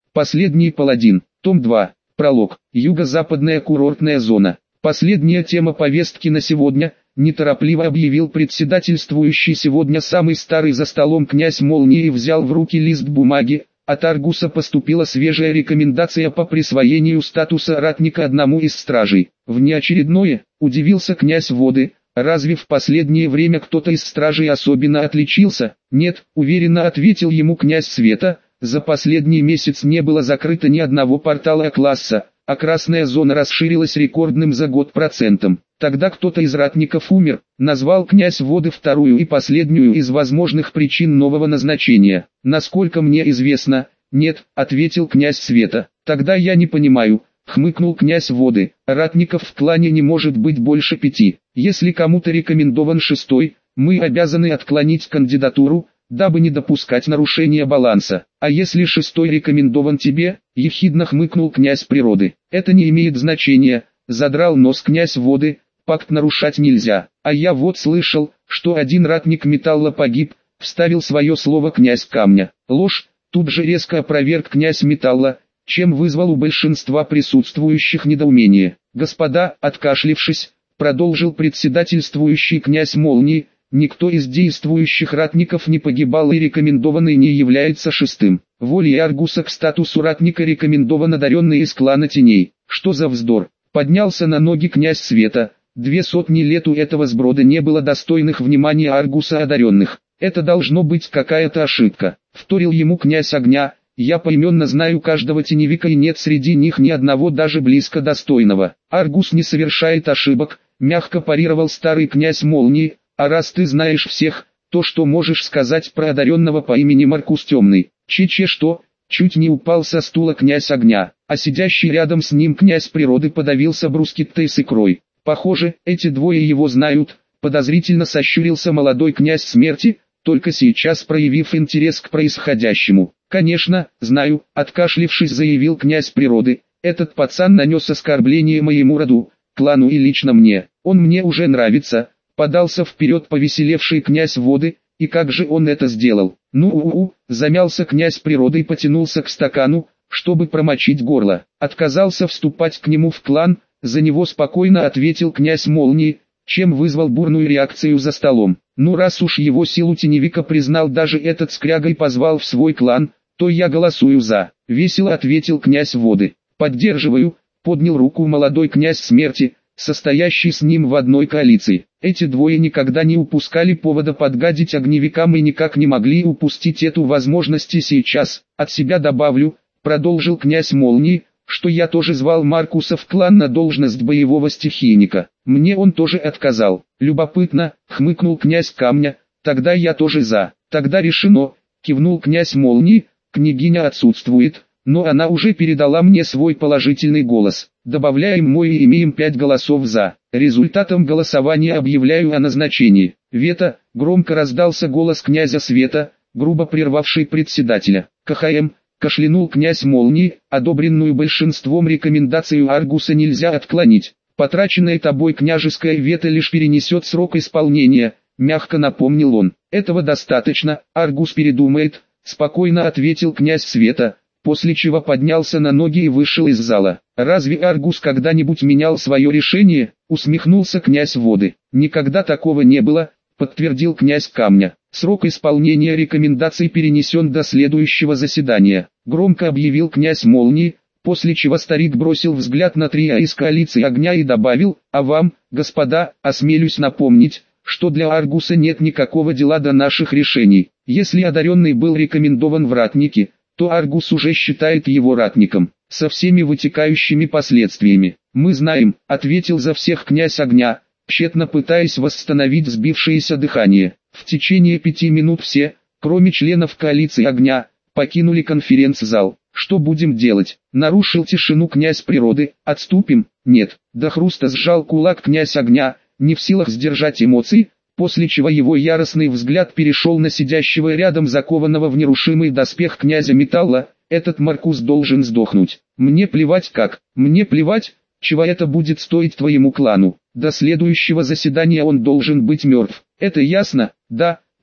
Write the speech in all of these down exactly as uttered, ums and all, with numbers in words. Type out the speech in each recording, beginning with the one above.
Последний паладин. Том два. Пролог. Юго-западная курортная зона. Последняя тема повестки на сегодня, неторопливо объявил председательствующий сегодня самый старый за столом князь Молнии и взял в руки лист бумаги. От Аргуса поступила свежая рекомендация по присвоению статуса ратника одному из стражей. Внеочередное, удивился князь Воды, разве в последнее время кто-то из стражей особенно отличился? Нет, уверенно ответил ему князь Света, за последний месяц не было закрыто ни одного портала класса, а красная зона расширилась рекордным за год процентом. Тогда кто-то из ратников умер, назвал князь Воды вторую и последнюю из возможных причин нового назначения. Насколько мне известно, нет, ответил князь Света. Тогда я не понимаю, хмыкнул князь Воды, ратников в клане не может быть больше пяти. Если кому-то рекомендован шестой, мы обязаны отклонить кандидатуру, дабы не допускать нарушения баланса. А если шестой рекомендован тебе, ехидно хмыкнул князь Природы. Это не имеет значения, задрал нос князь Воды, пакт нарушать нельзя. А я вот слышал, что один ратник металла погиб, вставил свое слово князь Камня. Ложь, тут же резко опроверг князь Металла, чем вызвал у большинства присутствующих недоумение. Господа, откашлившись, продолжил председательствующий князь Молнии, никто из действующих ратников не погибал и рекомендованный не является шестым. Волей Аргуса к статусу ратника рекомендован одаренный из клана Теней. Что за вздор? Поднялся на ноги князь Света. Две сотни лет у этого сброда не было достойных внимания Аргуса одаренных. Это должно быть какая-то ошибка. Вторил ему князь Огня. Я поименно знаю каждого теневика и нет среди них ни одного даже близко достойного. Аргус не совершает ошибок, мягко парировал старый князь Молнии. А раз ты знаешь всех, то что можешь сказать про одаренного по имени Маркус Темный? Че-че что? Чуть не упал со стула князь Огня, а сидящий рядом с ним князь Природы подавился брускеттой с икрой. Похоже, эти двое его знают, подозрительно сощурился молодой князь Смерти, только сейчас проявив интерес к происходящему. Конечно, знаю, откашлившись заявил князь Природы, этот пацан нанес оскорбление моему роду, клану и лично мне, он мне уже нравится. Подался вперед повеселевший князь Воды, и как же он это сделал? Ну-у-у, замялся князь Природы и потянулся к стакану, чтобы промочить горло. Отказался вступать к нему в клан, за него спокойно ответил князь Молнии, чем вызвал бурную реакцию за столом. Ну раз уж его силу теневика признал даже этот скряга и позвал в свой клан, то я голосую за. Весело ответил князь Воды. Поддерживаю, поднял руку молодой князь Смерти, состоящий с ним в одной коалиции. Эти двое никогда не упускали повода подгадить огневикам и никак не могли упустить эту возможность и сейчас. От себя добавлю, продолжил князь Молнии, что я тоже звал Маркуса в клан на должность боевого стихийника. Мне он тоже отказал. Любопытно, хмыкнул князь Камня, тогда я тоже за. Тогда решено, кивнул князь Молнии, княгиня отсутствует, но она уже передала мне свой положительный голос. Добавляем мой и имеем пять голосов за. Результатом голосования объявляю о назначении. Вето, громко раздался голос князя Света, грубо прервавший председателя. КХМ, кашлянул князь Молнии, одобренную большинством рекомендацию Аргуса нельзя отклонить. Потраченное тобой княжеское вето лишь перенесет срок исполнения, мягко напомнил он. Этого достаточно, Аргус передумает, спокойно ответил князь Света, после чего поднялся на ноги и вышел из зала. Разве Аргус когда-нибудь менял свое решение? Усмехнулся князь Воды. Никогда такого не было, подтвердил князь Камня. Срок исполнения рекомендаций перенесен до следующего заседания, громко объявил князь Молнии, после чего старик бросил взгляд на трио из коалиции Огня и добавил, а вам, господа, осмелюсь напомнить, что для Аргуса нет никакого дела до наших решений. Если одаренный был рекомендован в ратники, то Аргус уже считает его ратником, со всеми вытекающими последствиями. Мы знаем, ответил за всех князь Огня, тщетно пытаясь восстановить сбившееся дыхание. В течение пяти минут все, кроме членов коалиции Огня, покинули конференц-зал. Что будем делать? Нарушил тишину князь Природы. Отступим? Нет. До хруста сжал кулак князь Огня, не в силах сдержать эмоций, после чего его яростный взгляд перешел на сидящего рядом закованного в нерушимый доспех князя Металла. Этот Маркус должен сдохнуть. Мне плевать как, мне плевать, чего это будет стоить твоему клану. До следующего заседания он должен быть мертв. Это ясно? Да,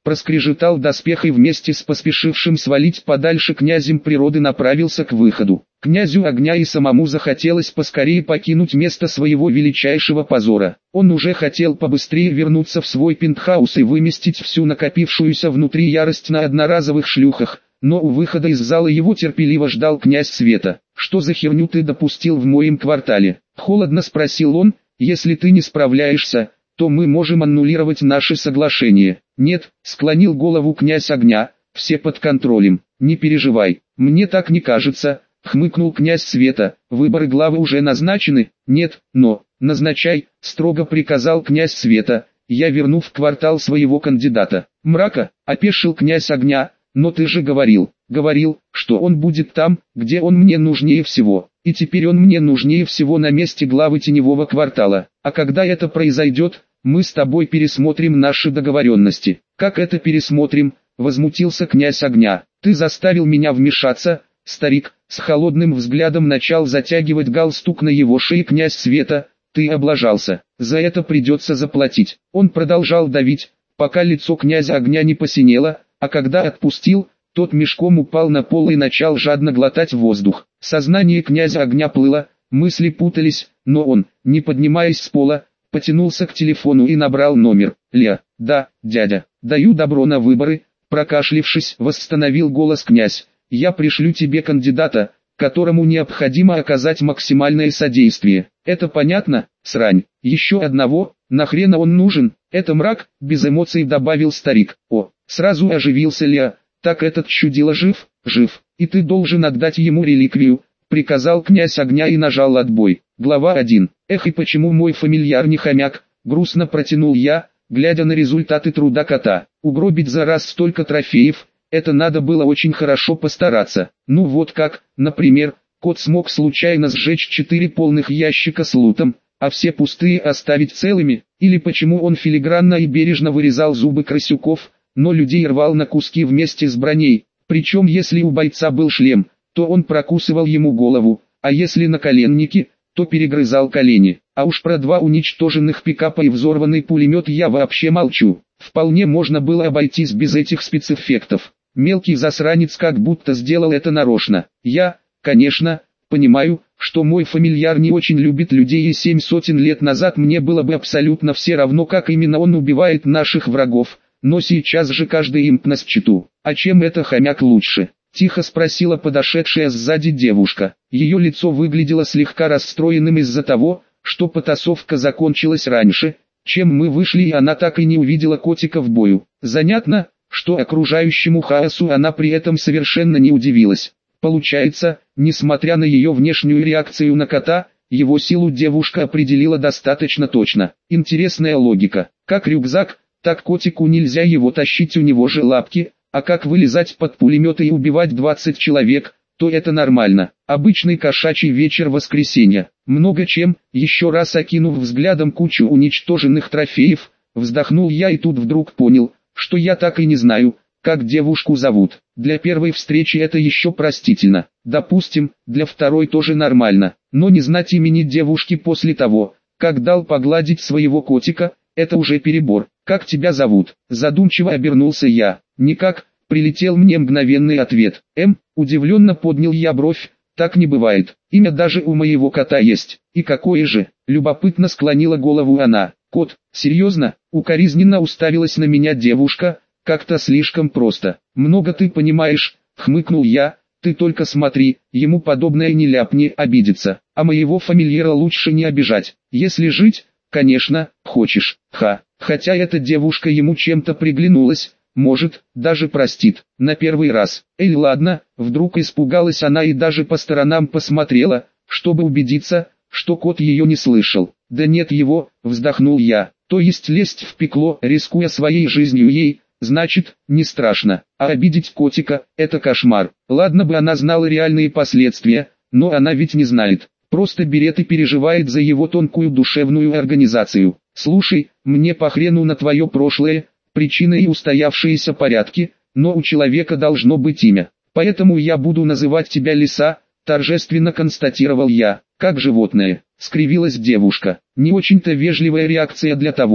проскрежетал доспех и вместе с поспешившим свалить подальше князем природы направился к выходу. Князю огня и самому захотелось поскорее покинуть место своего величайшего позора. Он уже хотел побыстрее вернуться в свой пентхаус и выместить всю накопившуюся внутри ярость на одноразовых шлюхах, но у выхода из зала его терпеливо ждал князь Света. «Что за херню ты допустил в моем квартале?» — холодно спросил он. «Если ты не справляешься, то мы можем аннулировать наше соглашение». «Нет», — склонил голову князь огня, — «все под контролем, не переживай». «Мне так не кажется», — хмыкнул князь Света. «Выборы главы уже назначены?» «Нет, но...» «Назначай», — строго приказал князь Света. «Я верну в квартал своего кандидата». «Мрака», — опешил князь огня. «Но ты же говорил, говорил, что он будет там, где он мне нужнее всего. И теперь он мне нужнее всего на месте главы теневого квартала. А когда это произойдет, мы с тобой пересмотрим наши договоренности». «Как это пересмотрим?» — возмутился князь огня. «Ты заставил меня вмешаться». Старик с холодным взглядом начал затягивать галстук на его шее. «Князь Света, ты облажался. За это придется заплатить». Он продолжал давить, пока лицо князя огня не посинело, а когда отпустил, тот мешком упал на пол и начал жадно глотать воздух. Сознание князя огня плыло, мысли путались, но он, не поднимаясь с пола, потянулся к телефону и набрал номер. «Ля, да, дядя, даю добро на выборы», прокашлившись, восстановил голос князь. «Я пришлю тебе кандидата, которому необходимо оказать максимальное содействие. Это понятно? Срань. Еще одного, нахрена он нужен? Это мрак», без эмоций добавил старик. «О». Сразу оживился Ля. «Так этот чудило жив?» «Жив. И ты должен отдать ему реликвию», приказал князь огня и нажал отбой. Глава один. «Эх, и почему мой фамильяр не хомяк?» грустно протянул я, глядя на результаты труда кота. Угробить за раз столько трофеев, это надо было очень хорошо постараться. Ну вот как, например, кот смог случайно сжечь четыре полных ящика с лутом, а все пустые оставить целыми, или почему он филигранно и бережно вырезал зубы крысюков, но людей рвал на куски вместе с броней, причем если у бойца был шлем, то он прокусывал ему голову, а если наколенники, то перегрызал колени. А уж про два уничтоженных пикапа и взорванный пулемет я вообще молчу. Вполне можно было обойтись без этих спецэффектов. Мелкий засранец как будто сделал это нарочно. Я, конечно, понимаю, что мой фамильяр не очень любит людей, и семь сотен лет назад мне было бы абсолютно все равно, как именно он убивает наших врагов. Но сейчас же каждый имп на счету. «А чем это хомяк лучше?» — тихо спросила подошедшая сзади девушка. Ее лицо выглядело слегка расстроенным из-за того, что потасовка закончилась раньше, чем мы вышли, и она так и не увидела котика в бою. Занятно, что окружающему хаосу она при этом совершенно не удивилась. Получается, несмотря на ее внешнюю реакцию на кота, его силу девушка определила достаточно точно. Интересная логика. Как рюкзак, так котику нельзя его тащить, у него же лапки, а как вылезать под пулеметы и убивать двадцать человек, то это нормально. Обычный кошачий вечер воскресенья. Много чем, еще раз окинув взглядом кучу уничтоженных трофеев, вздохнул я и тут вдруг понял, что я так и не знаю, как девушку зовут. Для первой встречи это еще простительно. Допустим, для второй тоже нормально. Но не знать имени девушки после того, как дал погладить своего котика, это уже перебор. «Как тебя зовут?» Задумчиво обернулся я. «Никак», прилетел мне мгновенный ответ. «М», удивленно поднял я бровь, «так не бывает. Имя даже у моего кота есть». «И какое же?» Любопытно склонила голову она. «Кот, серьезно?» Укоризненно уставилась на меня девушка. «Как-то слишком просто». «Много ты понимаешь», хмыкнул я. «Ты только смотри, ему подобное не ляпни, обидится. А моего фамильяра лучше не обижать. Если жить, конечно, хочешь. Ха». Хотя эта девушка ему чем-то приглянулась, может, даже простит. На первый раз. Эй, ладно, вдруг испугалась она и даже по сторонам посмотрела, чтобы убедиться, что кот ее не слышал. «Да нет его», вздохнул я. «То есть лезть в пекло, рискуя своей жизнью ей, значит, не страшно. А обидеть котика – это кошмар. Ладно бы она знала реальные последствия, но она ведь не знает. Просто берет и переживает за его тонкую душевную организацию. Слушай, мне по хрену на твое прошлое, причины и устоявшиеся порядки, но у человека должно быть имя. Поэтому я буду называть тебя Лиса», торжественно констатировал я. «Как животное», скривилась девушка. Не очень-то вежливая реакция для того,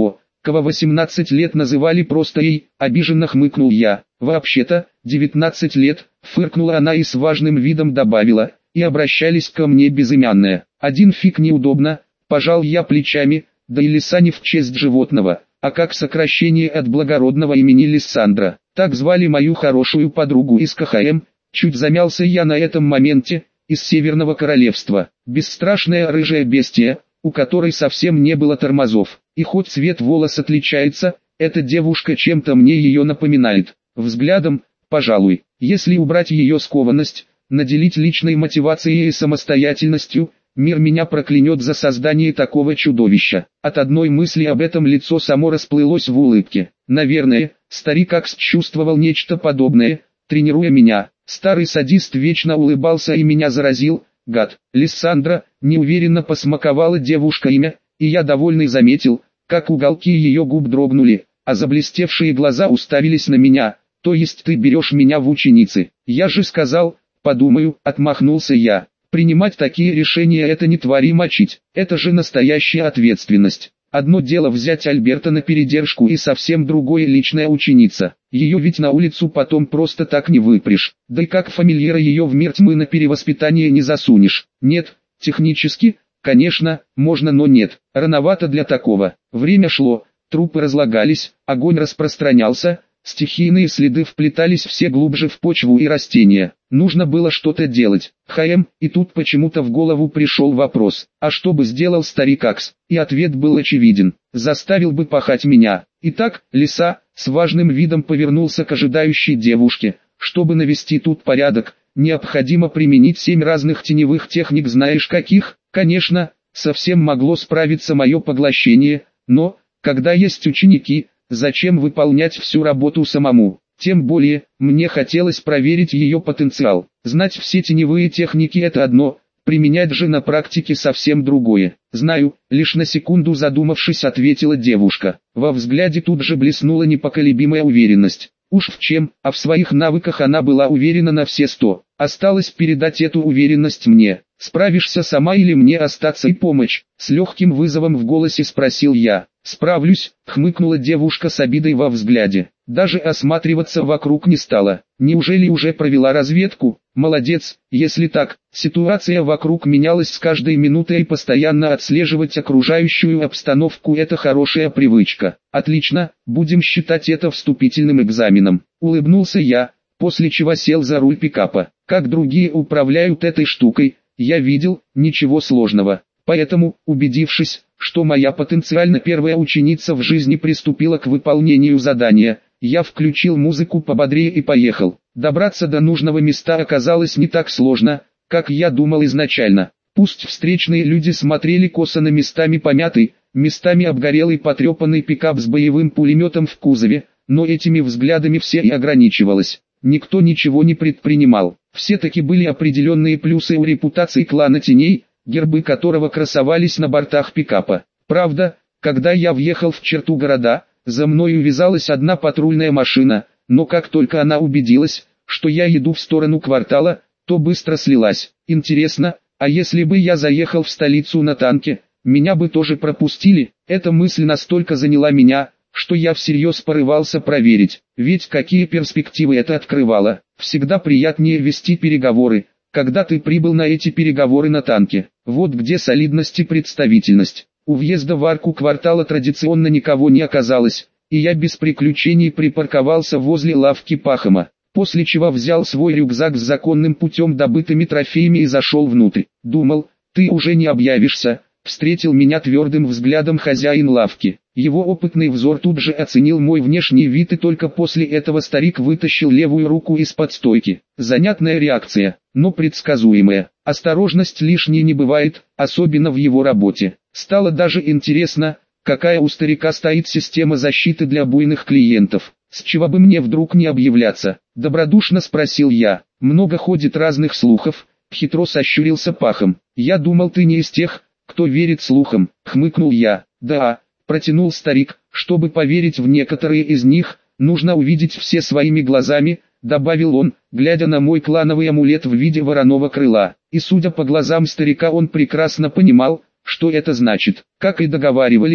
кого восемнадцать лет называли просто ей, обиженно хмыкнул я. Вообще-то, девятнадцать лет, фыркнула она и с важным видом добавила, и обращались ко мне безымянная. Один фиг неудобно, пожал я плечами, да и Лиса не в честь животного, а как сокращение от благородного имени Лиссандра. Так звали мою хорошую подругу из ка ха эм, чуть замялся я на этом моменте, из Северного Королевства. Бесстрашная рыжая бестия, у которой совсем не было тормозов. И хоть цвет волос отличается, эта девушка чем-то мне ее напоминает. Взглядом, пожалуй, если убрать ее скованность, наделить личной мотивацией и самостоятельностью, мир меня проклянет за создание такого чудовища. От одной мысли об этом лицо само расплылось в улыбке. Наверное, старик Акс чувствовал нечто подобное, тренируя меня. Старый садист вечно улыбался и меня заразил. Гад. Лиссандра, неуверенно посмаковала девушка имя, и я довольный заметил, как уголки ее губ дрогнули, а заблестевшие глаза уставились на меня. То есть ты берешь меня в ученицы? Я же сказал, подумаю, отмахнулся я. Принимать такие решения — это не твари мочить, это же настоящая ответственность. Одно дело взять Альберта на передержку и совсем другое личная ученица. Ее ведь на улицу потом просто так не выпрешь. Да и как фамильяра ее в мир тьмы на перевоспитание не засунешь. Нет, технически, конечно, можно, но нет. Рановато для такого. Время шло, трупы разлагались, огонь распространялся, стихийные следы вплетались все глубже в почву и растения. Нужно было что-то делать. ха-эм, и тут почему-то в голову пришел вопрос, а что бы сделал старик Акс? И ответ был очевиден, заставил бы пахать меня. Итак, Лиса, с важным видом повернулся к ожидающей девушке. Чтобы навести тут порядок, необходимо применить семь разных теневых техник, знаешь каких? Конечно, совсем могло справиться мое поглощение, но, когда есть ученики, зачем выполнять всю работу самому? Тем более, мне хотелось проверить ее потенциал. Знать все теневые техники — это одно, применять же на практике совсем другое. Знаю, лишь на секунду задумавшись, ответила девушка. Во взгляде тут же блеснула непоколебимая уверенность. Уж в чем, а в своих навыках она была уверена на все сто. Осталось передать эту уверенность мне. Справишься сама или мне остаться и помочь? С легким вызовом в голосе спросил я. «Справлюсь», — хмыкнула девушка с обидой во взгляде. Даже осматриваться вокруг не стала. Неужели уже провела разведку? Молодец, если так. Ситуация вокруг менялась с каждой минутой, и постоянно отслеживать окружающую обстановку — это хорошая привычка. Отлично, будем считать это вступительным экзаменом. Улыбнулся я, после чего сел за руль пикапа. Как другие управляют этой штукой, я видел, ничего сложного. Поэтому, убедившись, что моя потенциально первая ученица в жизни приступила к выполнению задания, я включил музыку пободрее и поехал. Добраться до нужного места оказалось не так сложно, как я думал изначально. Пусть встречные люди смотрели косо на местами помятый, местами обгорелый потрепанный пикап с боевым пулеметом в кузове, но этими взглядами все и ограничивалось. Никто ничего не предпринимал. Все-таки были определенные плюсы у репутации клана теней, гербы которого красовались на бортах пикапа. Правда, когда я въехал в черту города, за мной увязалась одна патрульная машина, но как только она убедилась, что я иду в сторону квартала, то быстро слилась. Интересно, а если бы я заехал в столицу на танке, меня бы тоже пропустили? Эта мысль настолько заняла меня, что я всерьез порывался проверить, ведь какие перспективы это открывало. Всегда приятнее вести переговоры, когда ты прибыл на эти переговоры на танке. Вот где солидность и представительность. У въезда в арку квартала традиционно никого не оказалось, и я без приключений припарковался возле лавки Пахома, после чего взял свой рюкзак с законным путем добытыми трофеями и зашел внутрь. Думал, ты уже не объявишься, встретил меня твердым взглядом хозяин лавки. Его опытный взор тут же оценил мой внешний вид, и только после этого старик вытащил левую руку из-под стойки. Занятная реакция, но предсказуемая. Осторожность лишней не бывает, особенно в его работе. Стало даже интересно, какая у старика стоит система защиты для буйных клиентов. С чего бы мне вдруг не объявляться? Добродушно спросил я. Много ходит разных слухов, хитро сощурился Пахом. Я думал, ты не из тех, кто верит слухам, хмыкнул я. Да, протянул старик, чтобы поверить в некоторые из них, нужно увидеть все своими глазами, добавил он, глядя на мой клановый амулет в виде вороного крыла. И судя по глазам старика, он прекрасно понимал, что это значит. Как и договаривались,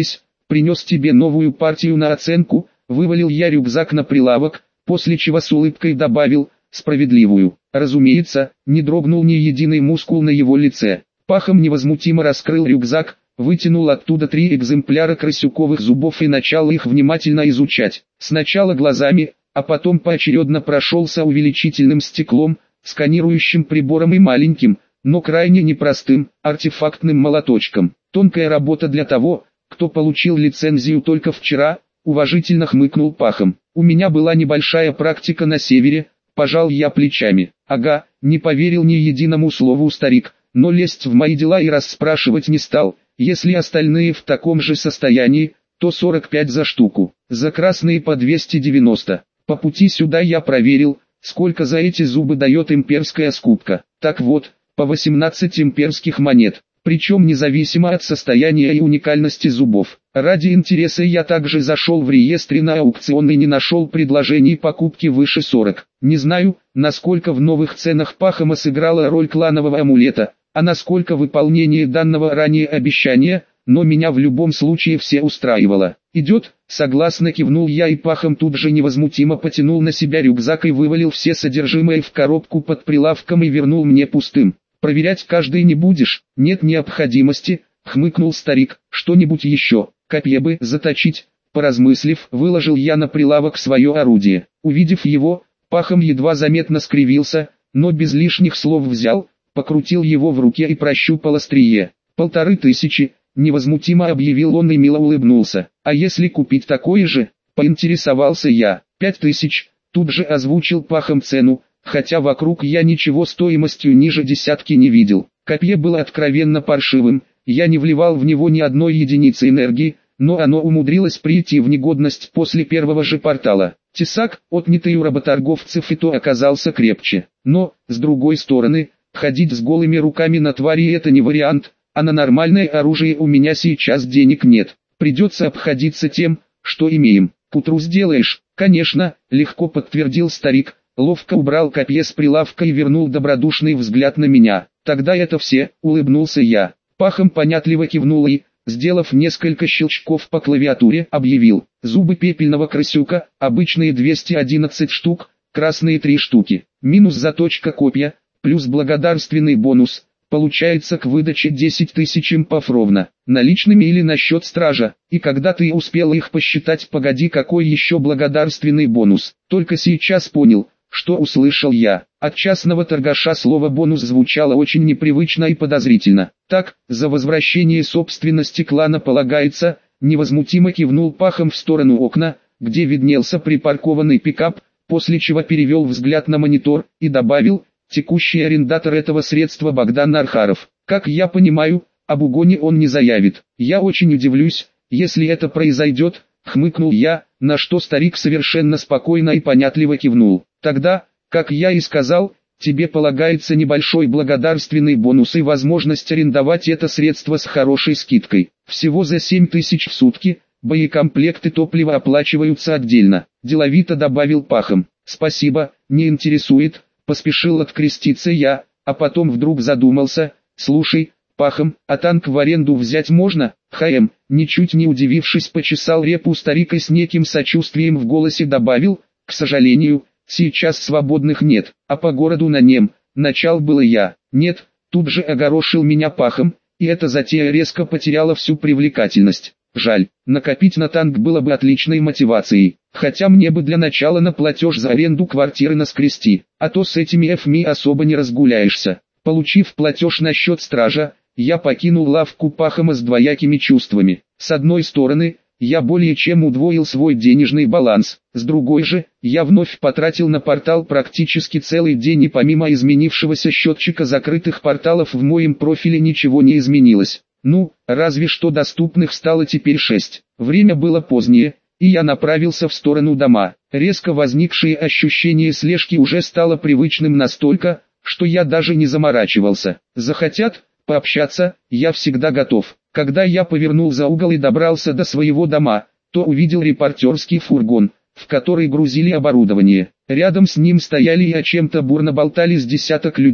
принес тебе новую партию на оценку, вывалил я рюкзак на прилавок, после чего с улыбкой добавил, справедливую. Разумеется, не дрогнул ни единый мускул на его лице. Пахом невозмутимо раскрыл рюкзак, вытянул оттуда три экземпляра крысюковых зубов и начал их внимательно изучать. Сначала глазами, а потом поочередно прошелся увеличительным стеклом, сканирующим прибором и маленьким, но крайне непростым, артефактным молоточком. Тонкая работа для того, кто получил лицензию только вчера, уважительно хмыкнул Пахом. У меня была небольшая практика на севере, пожал я плечами. Ага, не поверил ни единому слову старик, но лезть в мои дела и расспрашивать не стал. Если остальные в таком же состоянии, то сорок пять за штуку, за красные по двести девяносто. По пути сюда я проверил, сколько за эти зубы дает имперская скупка. Так вот, по восемнадцать имперских монет, причем независимо от состояния и уникальности зубов. Ради интереса я также зашел в реестре на аукцион и не нашел предложений покупки выше сорок. Не знаю, насколько в новых ценах Пахома сыграла роль кланового амулета, а насколько выполнение данного ранее обещания, но меня в любом случае все устраивало. «Идет», согласно кивнул я, и Пахом тут же невозмутимо потянул на себя рюкзак и вывалил все содержимое в коробку под прилавком и вернул мне пустым. «Проверять каждый не будешь?» «Нет необходимости», хмыкнул старик. «Что-нибудь еще? Копье бы заточить». Поразмыслив, выложил я на прилавок свое орудие. Увидев его, Пахом едва заметно скривился, но без лишних слов взял, покрутил его в руке и прощупал острие. «Полторы тысячи», невозмутимо объявил он и мило улыбнулся. «А если купить такое же?» Поинтересовался я. «Пять тысяч», тут же озвучил Пахом цену, хотя вокруг я ничего стоимостью ниже десятки не видел. Копье было откровенно паршивым, я не вливал в него ни одной единицы энергии, но оно умудрилось прийти в негодность после первого же портала. Тесак, отнятый у работорговцев, и то оказался крепче. Но, с другой стороны, ходить с голыми руками на твари это не вариант, а на нормальное оружие у меня сейчас денег нет. Придется обходиться тем, что имеем. К утру сделаешь. Конечно, легко подтвердил старик, ловко убрал копье с прилавка и вернул добродушный взгляд на меня. Тогда это все, улыбнулся я. Пахом понятливо кивнул и, сделав несколько щелчков по клавиатуре, объявил: зубы пепельного крысюка, обычные двести одиннадцать штук, красные три штуки, минус заточка копья, плюс благодарственный бонус, получается к выдаче десять тысяч импов ровно, наличными или на счет стража. И когда ты успел их посчитать, погоди, какой еще благодарственный бонус? Только сейчас понял, что услышал я. От частного торгаша слово «бонус» звучало очень непривычно и подозрительно. Так, за возвращение собственности клана полагается, невозмутимо кивнул Пахом в сторону окна, где виднелся припаркованный пикап, после чего перевел взгляд на монитор и добавил: текущий арендатор этого средства Богдан Архаров. Как я понимаю, об угоне он не заявит. Я очень удивлюсь, если это произойдет, хмыкнул я, на что старик совершенно спокойно и понятливо кивнул. Тогда, как я и сказал, тебе полагается небольшой благодарственный бонус и возможность арендовать это средство с хорошей скидкой. Всего за семь тысяч в сутки, боекомплекты топлива оплачиваются отдельно. Деловито добавил Пахом. Спасибо, не интересует. Поспешил откреститься я, а потом вдруг задумался. Слушай, Пахом, а танк в аренду взять можно? ХМ, ничуть не удивившись, почесал репу старик и с неким сочувствием в голосе добавил: к сожалению, сейчас свободных нет, а по городу на нем. Начал было я. Нет, тут же огорошил меня Пахом, и эта затея резко потеряла всю привлекательность. Жаль, накопить на танк было бы отличной мотивацией, хотя мне бы для начала на платеж за аренду квартиры наскрести, а то с этими эфми особо не разгуляешься. Получив платеж на счет стража, я покинул лавку Пахома с двоякими чувствами. С одной стороны, я более чем удвоил свой денежный баланс, с другой же, я вновь потратил на портал практически целый день, и помимо изменившегося счетчика закрытых порталов в моем профиле ничего не изменилось. Ну, разве что доступных стало теперь шесть. Время было позднее, и я направился в сторону дома. Резко возникшее ощущение слежки уже стало привычным настолько, что я даже не заморачивался. Захотят пообщаться, я всегда готов. Когда я повернул за угол и добрался до своего дома, то увидел репортерский фургон, в который грузили оборудование. Рядом с ним стояли и о чем-то бурно болтали с десяток людей,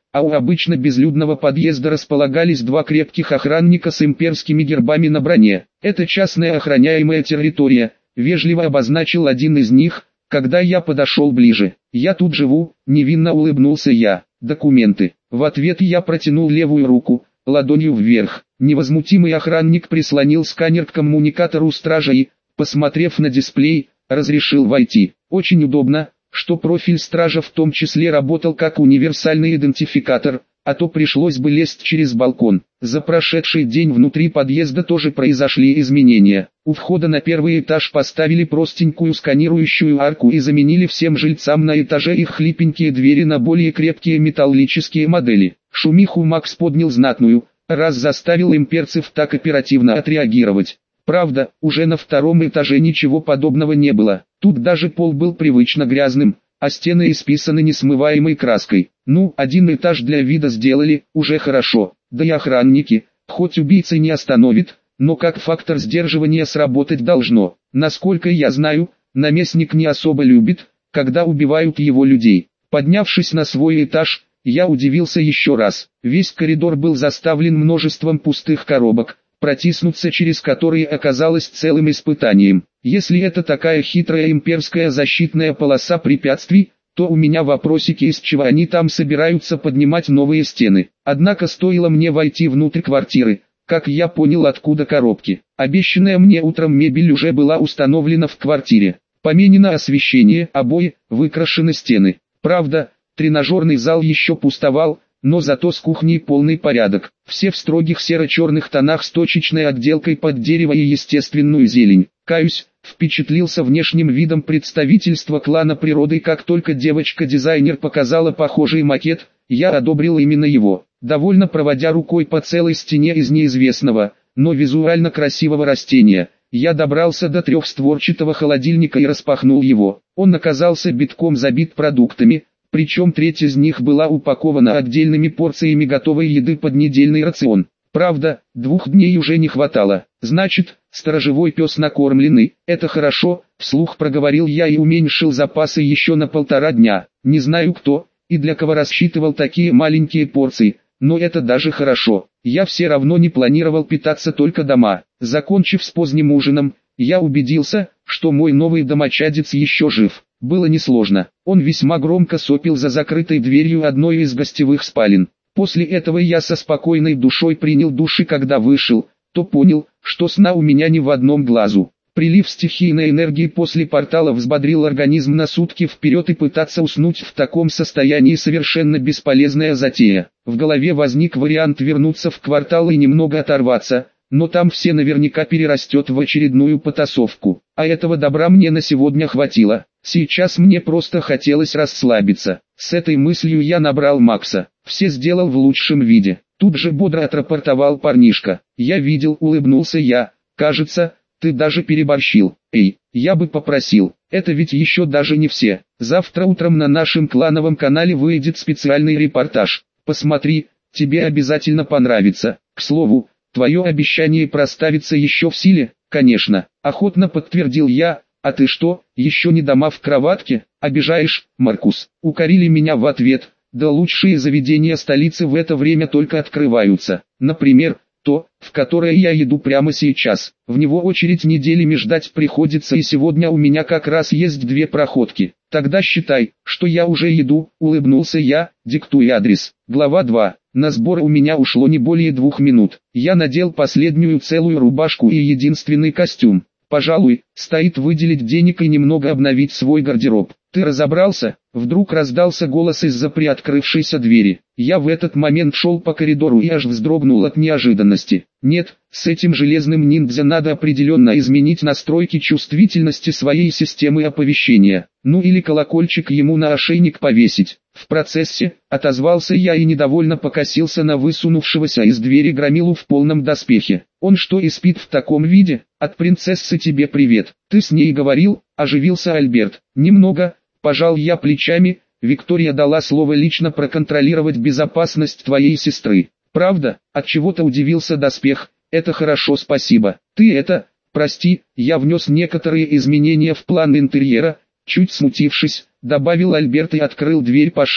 а у обычно безлюдного подъезда располагались два крепких охранника с имперскими гербами на броне. «Это частная охраняемая территория», — вежливо обозначил один из них, когда я подошел ближе. «Я тут живу», — невинно улыбнулся я. «Документы». В ответ я протянул левую руку, ладонью вверх. Невозмутимый охранник прислонил сканер к коммуникатору стража и, посмотрев на дисплей, разрешил войти. Очень удобно, что профиль стража в том числе работал как универсальный идентификатор, а то пришлось бы лезть через балкон. За прошедший день внутри подъезда тоже произошли изменения. У входа на первый этаж поставили простенькую сканирующую арку и заменили всем жильцам на этаже их хлипенькие двери на более крепкие металлические модели. Шумиху Макс поднял знатную, раз заставил имперцев так оперативно отреагировать. Правда, уже на втором этаже ничего подобного не было. Тут даже пол был привычно грязным, а стены исписаны несмываемой краской. Ну, один этаж для вида сделали, уже хорошо. Да и охранники, хоть убийцы не остановит, но как фактор сдерживания сработать должно. Насколько я знаю, наместник не особо любит, когда убивают его людей. Поднявшись на свой этаж, я удивился еще раз. Весь коридор был заставлен множеством пустых коробок, протиснуться через которые оказалось целым испытанием. Если это такая хитрая имперская защитная полоса препятствий, то у меня вопросики, из чего они там собираются поднимать новые стены. Однако стоило мне войти внутрь квартиры, как я понял, откуда коробки. Обещанная мне утром мебель уже была установлена в квартире. Поменено освещение, обои, выкрашены стены. Правда, тренажерный зал еще пустовал, но зато с кухней полный порядок. Все в строгих серо-черных тонах с точечной отделкой под дерево и естественную зелень. Каюсь, впечатлился внешним видом представительства клана природы. Как только девочка-дизайнер показала похожий макет, я одобрил именно его. Довольно проводя рукой по целой стене из неизвестного, но визуально красивого растения, я добрался до трехстворчатого холодильника и распахнул его. Он оказался битком забит продуктами, причем треть из них была упакована отдельными порциями готовой еды под недельный рацион. Правда, двух дней уже не хватало. Значит, сторожевой пес накормленный, это хорошо, вслух проговорил я и уменьшил запасы еще на полтора дня. Не знаю кто и для кого рассчитывал такие маленькие порции, но это даже хорошо. Я все равно не планировал питаться только дома. Закончив с поздним ужином, я убедился, что мой новый домочадец еще жив. Было несложно. Он весьма громко сопел за закрытой дверью одной из гостевых спален. После этого я со спокойной душой принял душ, и когда вышел, то понял, что сна у меня ни в одном глазу. Прилив стихийной энергии после портала взбодрил организм на сутки вперед, и пытаться уснуть в таком состоянии совершенно бесполезная затея. В голове возник вариант вернуться в квартал и немного оторваться, но там все наверняка перерастет в очередную потасовку. А этого добра мне на сегодня хватило. Сейчас мне просто хотелось расслабиться. С этой мыслью я набрал Макса. Все сделал в лучшем виде. Тут же бодро отрапортовал парнишка. Я видел, улыбнулся я. Кажется, ты даже переборщил. Эй, я бы попросил. Это ведь еще даже не все. Завтра утром на нашем клановом канале выйдет специальный репортаж. Посмотри, тебе обязательно понравится. К слову, твое обещание проставиться еще в силе? Конечно, охотно подтвердил я. А ты что, еще не дома в кроватке? Обижаешь, Маркус? Укорили меня в ответ. Да лучшие заведения столицы в это время только открываются. Например, то, в которое я иду прямо сейчас. В него очередь неделями ждать приходится, и сегодня у меня как раз есть две проходки. Тогда считай, что я уже иду, улыбнулся я, диктуя адрес. Глава два. На сбор у меня ушло не более двух минут. Я надел последнюю целую рубашку и единственный костюм. Пожалуй, стоит выделить денег и немного обновить свой гардероб. Ты разобрался? Вдруг раздался голос из-за приоткрывшейся двери. Я в этот момент шел по коридору и аж вздрогнул от неожиданности. Нет, с этим железным ниндзя надо определенно изменить настройки чувствительности своей системы оповещения. Ну или колокольчик ему на ошейник повесить. В процессе, отозвался я и недовольно покосился на высунувшегося из двери громилу в полном доспехе. Он что, и спит в таком виде? От принцессы тебе привет. Ты с ней говорил? Оживился Альберт. Немного, пожал я плечами. Виктория дала слово лично проконтролировать безопасность твоей сестры. Правда? Отчего-то удивился доспех. Это хорошо, спасибо. Ты это, прости, я внес некоторые изменения в план интерьера. Чуть смутившись, добавил Альберт и открыл дверь пошире.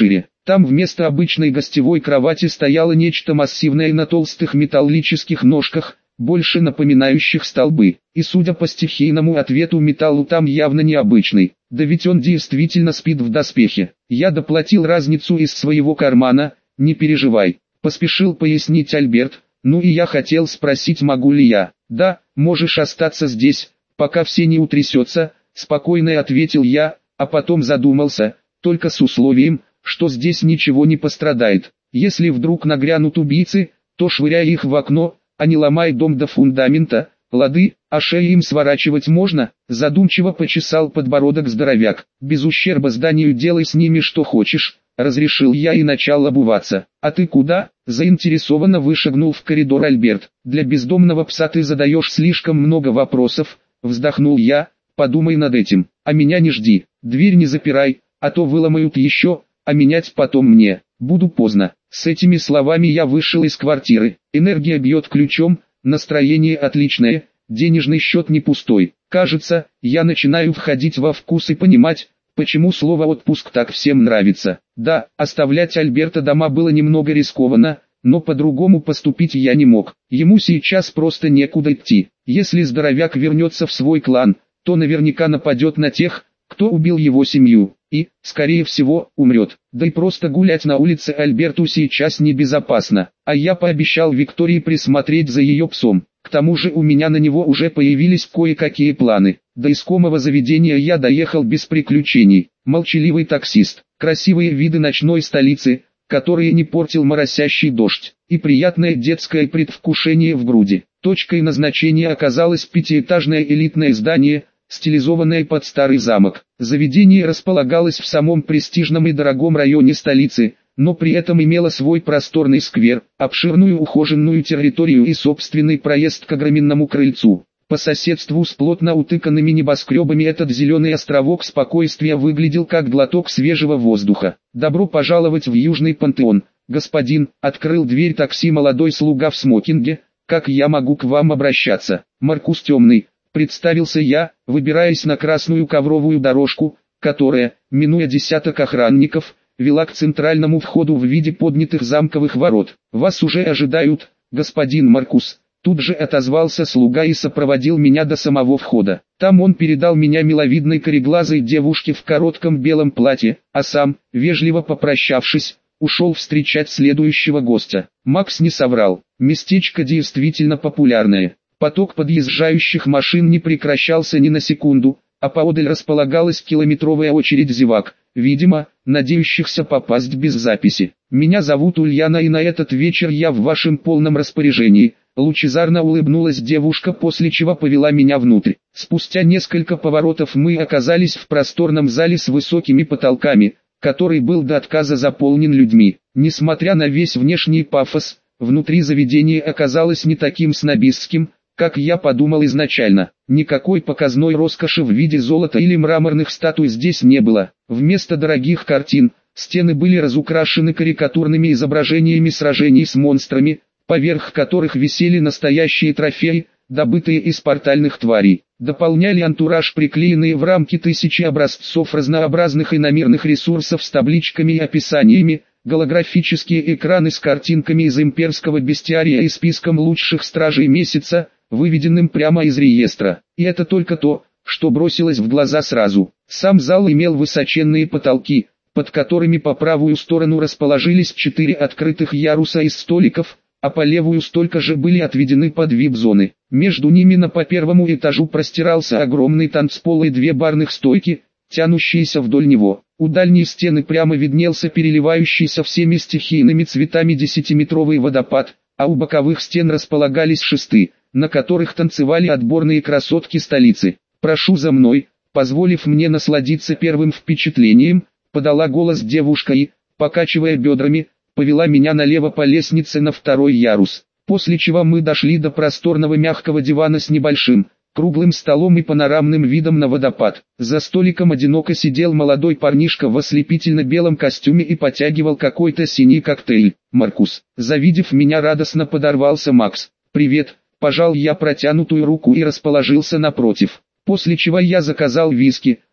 Там вместо обычной гостевой кровати стояло нечто массивное на толстых металлических ножках, больше напоминающих столбы. И судя по стихийному ответу металлу там явно необычный. Да ведь он действительно спит в доспехе. Я доплатил разницу из своего кармана, не переживай. Поспешил пояснить Альберт. Ну и я хотел спросить, могу ли я. Да, можешь остаться здесь, пока все не утрясется, спокойно ответил я, а потом задумался, только с условием, что здесь ничего не пострадает. Если вдруг нагрянут убийцы, то швыряй их в окно, а не ломай дом до фундамента, лады, а шеи им сворачивать можно, задумчиво почесал подбородок здоровяк. Без ущерба зданию делай с ними что хочешь, разрешил я и начал обуваться. А ты куда? Заинтересованно вышагнул в коридор Альберт. Для бездомного пса ты задаешь слишком много вопросов, вздохнул я, подумай над этим, а меня не жди, дверь не запирай, а то выломают еще, а менять потом мне, буду поздно. С этими словами я вышел из квартиры. Энергия бьет ключом, настроение отличное, денежный счет не пустой. Кажется, я начинаю входить во вкус и понимать, почему слово «отпуск» так всем нравится. Да, оставлять Альберта дома было немного рискованно, но по-другому поступить я не мог. Ему сейчас просто некуда идти. Если здоровяк вернется в свой клан, то наверняка нападет на тех, кто убил его семью, и, скорее всего, умрет. Да и просто гулять на улице Альберту сейчас небезопасно. А я пообещал Виктории присмотреть за ее псом. К тому же у меня на него уже появились кое-какие планы. До искомого заведения я доехал без приключений. Молчаливый таксист, красивые виды ночной столицы, которые не портил моросящий дождь, и приятное детское предвкушение в груди. Точкой назначения оказалось пятиэтажное элитное здание, стилизованное под старый замок. Заведение располагалось в самом престижном и дорогом районе столицы, но при этом имело свой просторный сквер, обширную ухоженную территорию и собственный проезд к огроменному крыльцу. По соседству с плотно утыканными небоскребами этот зеленый островок спокойствия выглядел как глоток свежего воздуха. «Добро пожаловать в Южный Пантеон, господин», — открыл дверь такси молодой слуга в смокинге. «Как я могу к вам обращаться?» «Маркус Темный», — представился я, выбираясь на красную ковровую дорожку, которая, минуя десяток охранников, вела к центральному входу в виде поднятых замковых ворот. «Вас уже ожидают, господин Маркус». Тут же отозвался слуга и сопроводил меня до самого входа. Там он передал меня миловидной кореглазой девушке в коротком белом платье, а сам, вежливо попрощавшись, ушел встречать следующего гостя. Макс не соврал, местечко действительно популярное. Поток подъезжающих машин не прекращался ни на секунду, а поодаль располагалась километровая очередь зевак, видимо, надеющихся попасть без записи. «Меня зовут Ульяна, и на этот вечер я в вашем полном распоряжении», — лучезарно улыбнулась девушка, после чего повела меня внутрь. Спустя несколько поворотов мы оказались в просторном зале с высокими потолками, который был до отказа заполнен людьми. Несмотря на весь внешний пафос, внутри заведение оказалось не таким снобистским, как я подумал изначально. Никакой показной роскоши в виде золота или мраморных статуй здесь не было. Вместо дорогих картин, стены были разукрашены карикатурными изображениями сражений с монстрами, поверх которых висели настоящие трофеи, добытые из портальных тварей. Дополняли антураж приклеенные в рамки тысячи образцов разнообразных иномирных ресурсов с табличками и описаниями, голографические экраны с картинками из имперского бестиария и списком лучших стражей месяца, выведенным прямо из реестра. И это только то, что бросилось в глаза сразу. Сам зал имел высоченные потолки, под которыми по правую сторону расположились четыре открытых яруса из столиков, а по левую столько же были отведены под вип-зоны. Между ними на по первому этажу простирался огромный танцпол и две барных стойки, тянущиеся вдоль него. У дальней стены прямо виднелся переливающийся всеми стихийными цветами десятиметровый водопад, а у боковых стен располагались шесты, на которых танцевали отборные красотки столицы. «Прошу за мной», позволив мне насладиться первым впечатлением, подала голос девушка и, покачивая бедрами, повела меня налево по лестнице на второй ярус, после чего мы дошли до просторного мягкого дивана с небольшим, круглым столом и панорамным видом на водопад. За столиком одиноко сидел молодой парнишка в ослепительно белом костюме и потягивал какой-то синий коктейль. «Маркус», завидев меня, радостно подорвался Макс. «Привет», пожал я протянутую руку и расположился напротив, после чего я заказал виски,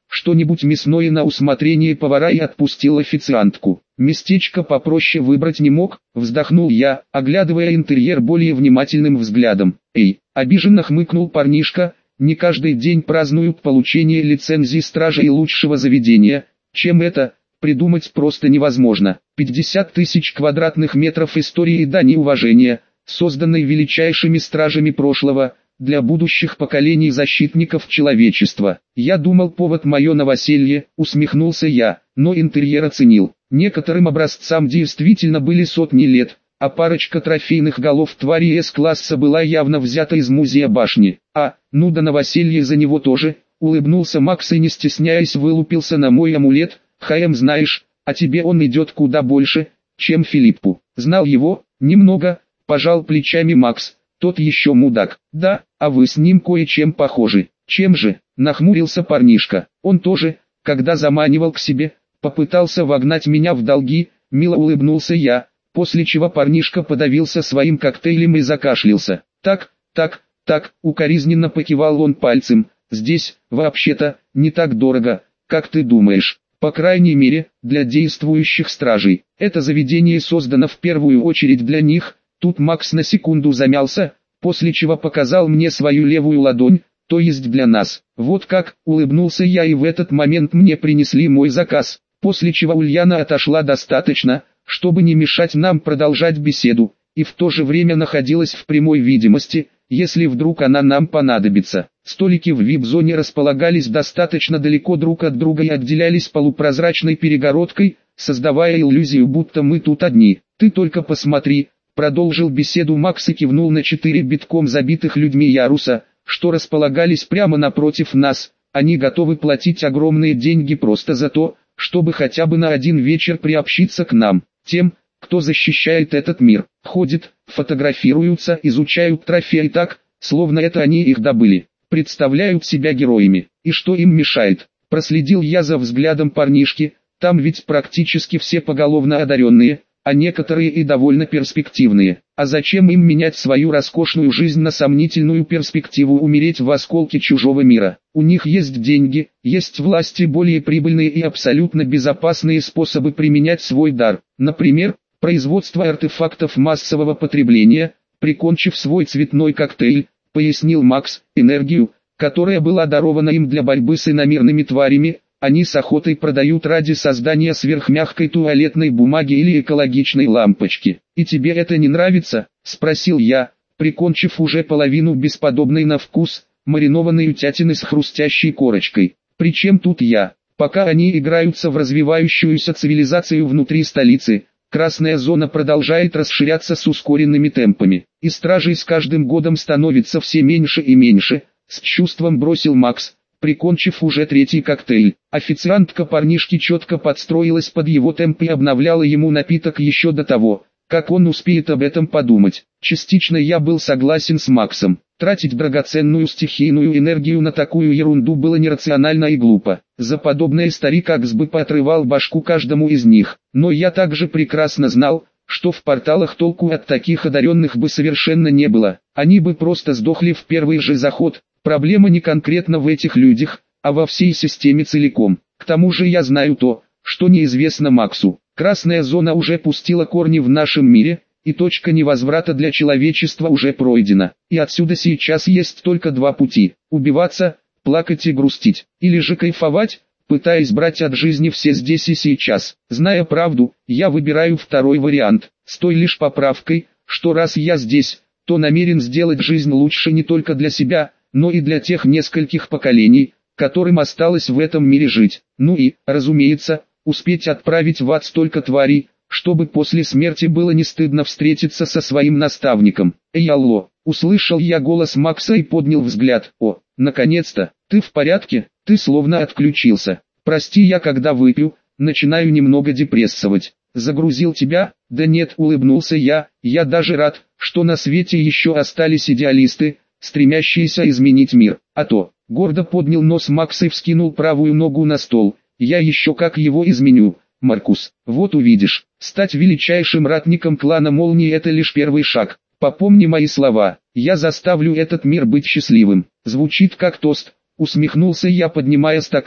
что-нибудь мясное на усмотрение повара и отпустил официантку. Местечко попроще выбрать не мог, вздохнул я, оглядывая интерьер более внимательным взглядом. Эй, обиженно хмыкнул парнишка, не каждый день празднуют получение лицензии стража и лучшего заведения, чем это, придумать просто невозможно. пятьдесят тысяч квадратных метров истории и дани уважения, созданной величайшими стражами прошлого, для будущих поколений защитников человечества. Я думал, повод мое новоселье, усмехнулся я, но интерьер оценил. Некоторым образцам действительно были сотни лет, а парочка трофейных голов твари С-класса была явно взята из музея башни. А, ну да новоселье за него тоже, улыбнулся Макс и не стесняясь вылупился на мой амулет. Хаем знаешь, а тебе он идет куда больше, чем Филиппу. Знал его? Немного, пожал плечами Макс. Тот еще мудак. Да, а вы с ним кое-чем похожи. Чем же? Нахмурился парнишка. Он тоже, когда заманивал к себе, попытался вогнать меня в долги, мило улыбнулся я, после чего парнишка подавился своим коктейлем и закашлялся. Так, так, так, укоризненно покивал он пальцем. Здесь, вообще-то, не так дорого, как ты думаешь. По крайней мере, для действующих стражей. Это заведение создано в первую очередь для них. Тут Макс на секунду замялся, после чего показал мне свою левую ладонь, то есть для нас. Вот как, улыбнулся я, и в этот момент мне принесли мой заказ, после чего Ульяна отошла достаточно, чтобы не мешать нам продолжать беседу, и в то же время находилась в прямой видимости, если вдруг она нам понадобится. Столики в вип-зоне располагались достаточно далеко друг от друга и отделялись полупрозрачной перегородкой, создавая иллюзию, будто мы тут одни. Ты только посмотри. Продолжил беседу Макс и кивнул на четыре битком забитых людьми яруса, что располагались прямо напротив нас. Они готовы платить огромные деньги просто за то, чтобы хотя бы на один вечер приобщиться к нам, тем, кто защищает этот мир. Ходят, фотографируются, изучают трофеи так, словно это они их добыли. Представляют себя героями. И что им мешает? Проследил я за взглядом парнишки, там ведь практически все поголовно одаренные, а некоторые и довольно перспективные. А зачем им менять свою роскошную жизнь на сомнительную перспективу умереть в осколке чужого мира? У них есть деньги, есть власти, более прибыльные и абсолютно безопасные способы применять свой дар. Например, производство артефактов массового потребления, прикончив свой цветной коктейль, пояснил Макс, энергию, которая была дарована им для борьбы с иномирными тварями, они с охотой продают ради создания сверхмягкой туалетной бумаги или экологичной лампочки. «И тебе это не нравится?» – спросил я, прикончив уже половину бесподобной на вкус, маринованной утятины с хрустящей корочкой. «Причем тут я? Пока они играются в развивающуюся цивилизацию внутри столицы, красная зона продолжает расширяться с ускоренными темпами, и стражей с каждым годом становится все меньше и меньше», – с чувством бросил Макс, прикончив уже третий коктейль. Официантка парнишки четко подстроилась под его темп и обновляла ему напиток еще до того, как он успеет об этом подумать. Частично я был согласен с Максом. Тратить драгоценную стихийную энергию на такую ерунду было нерационально и глупо. За подобное старик Акс бы поотрывал башку каждому из них. Но я также прекрасно знал, что в порталах толку от таких одаренных бы совершенно не было. Они бы просто сдохли в первый же заход. Проблема не конкретно в этих людях, а во всей системе целиком. К тому же я знаю то, что неизвестно Максу. Красная зона уже пустила корни в нашем мире, и точка невозврата для человечества уже пройдена. И отсюда сейчас есть только два пути: убиваться, плакать и грустить, или же кайфовать, пытаясь брать от жизни все здесь и сейчас. Зная правду, я выбираю второй вариант, с той лишь поправкой, что раз я здесь, то намерен сделать жизнь лучше не только для себя, но и для тех нескольких поколений, которым осталось в этом мире жить. Ну и, разумеется, успеть отправить в ад столько тварей, чтобы после смерти было не стыдно встретиться со своим наставником. «Эй, алло!» — услышал я голос Макса и поднял взгляд. «О, наконец-то! Ты в порядке?» «Ты словно отключился. Прости, я когда выпью, начинаю немного депрессовать. Загрузил тебя?» «Да нет», — улыбнулся я, — «я даже рад, что на свете еще остались идеалисты, стремящиеся изменить мир. А то». Гордо поднял нос Макс и вскинул правую ногу на стол. «Я еще как его изменю, Маркус. Вот увидишь, стать величайшим ратником клана Молнии — это лишь первый шаг. Попомни мои слова, я заставлю этот мир быть счастливым». Звучит как тост, усмехнулся я, поднимая стакан,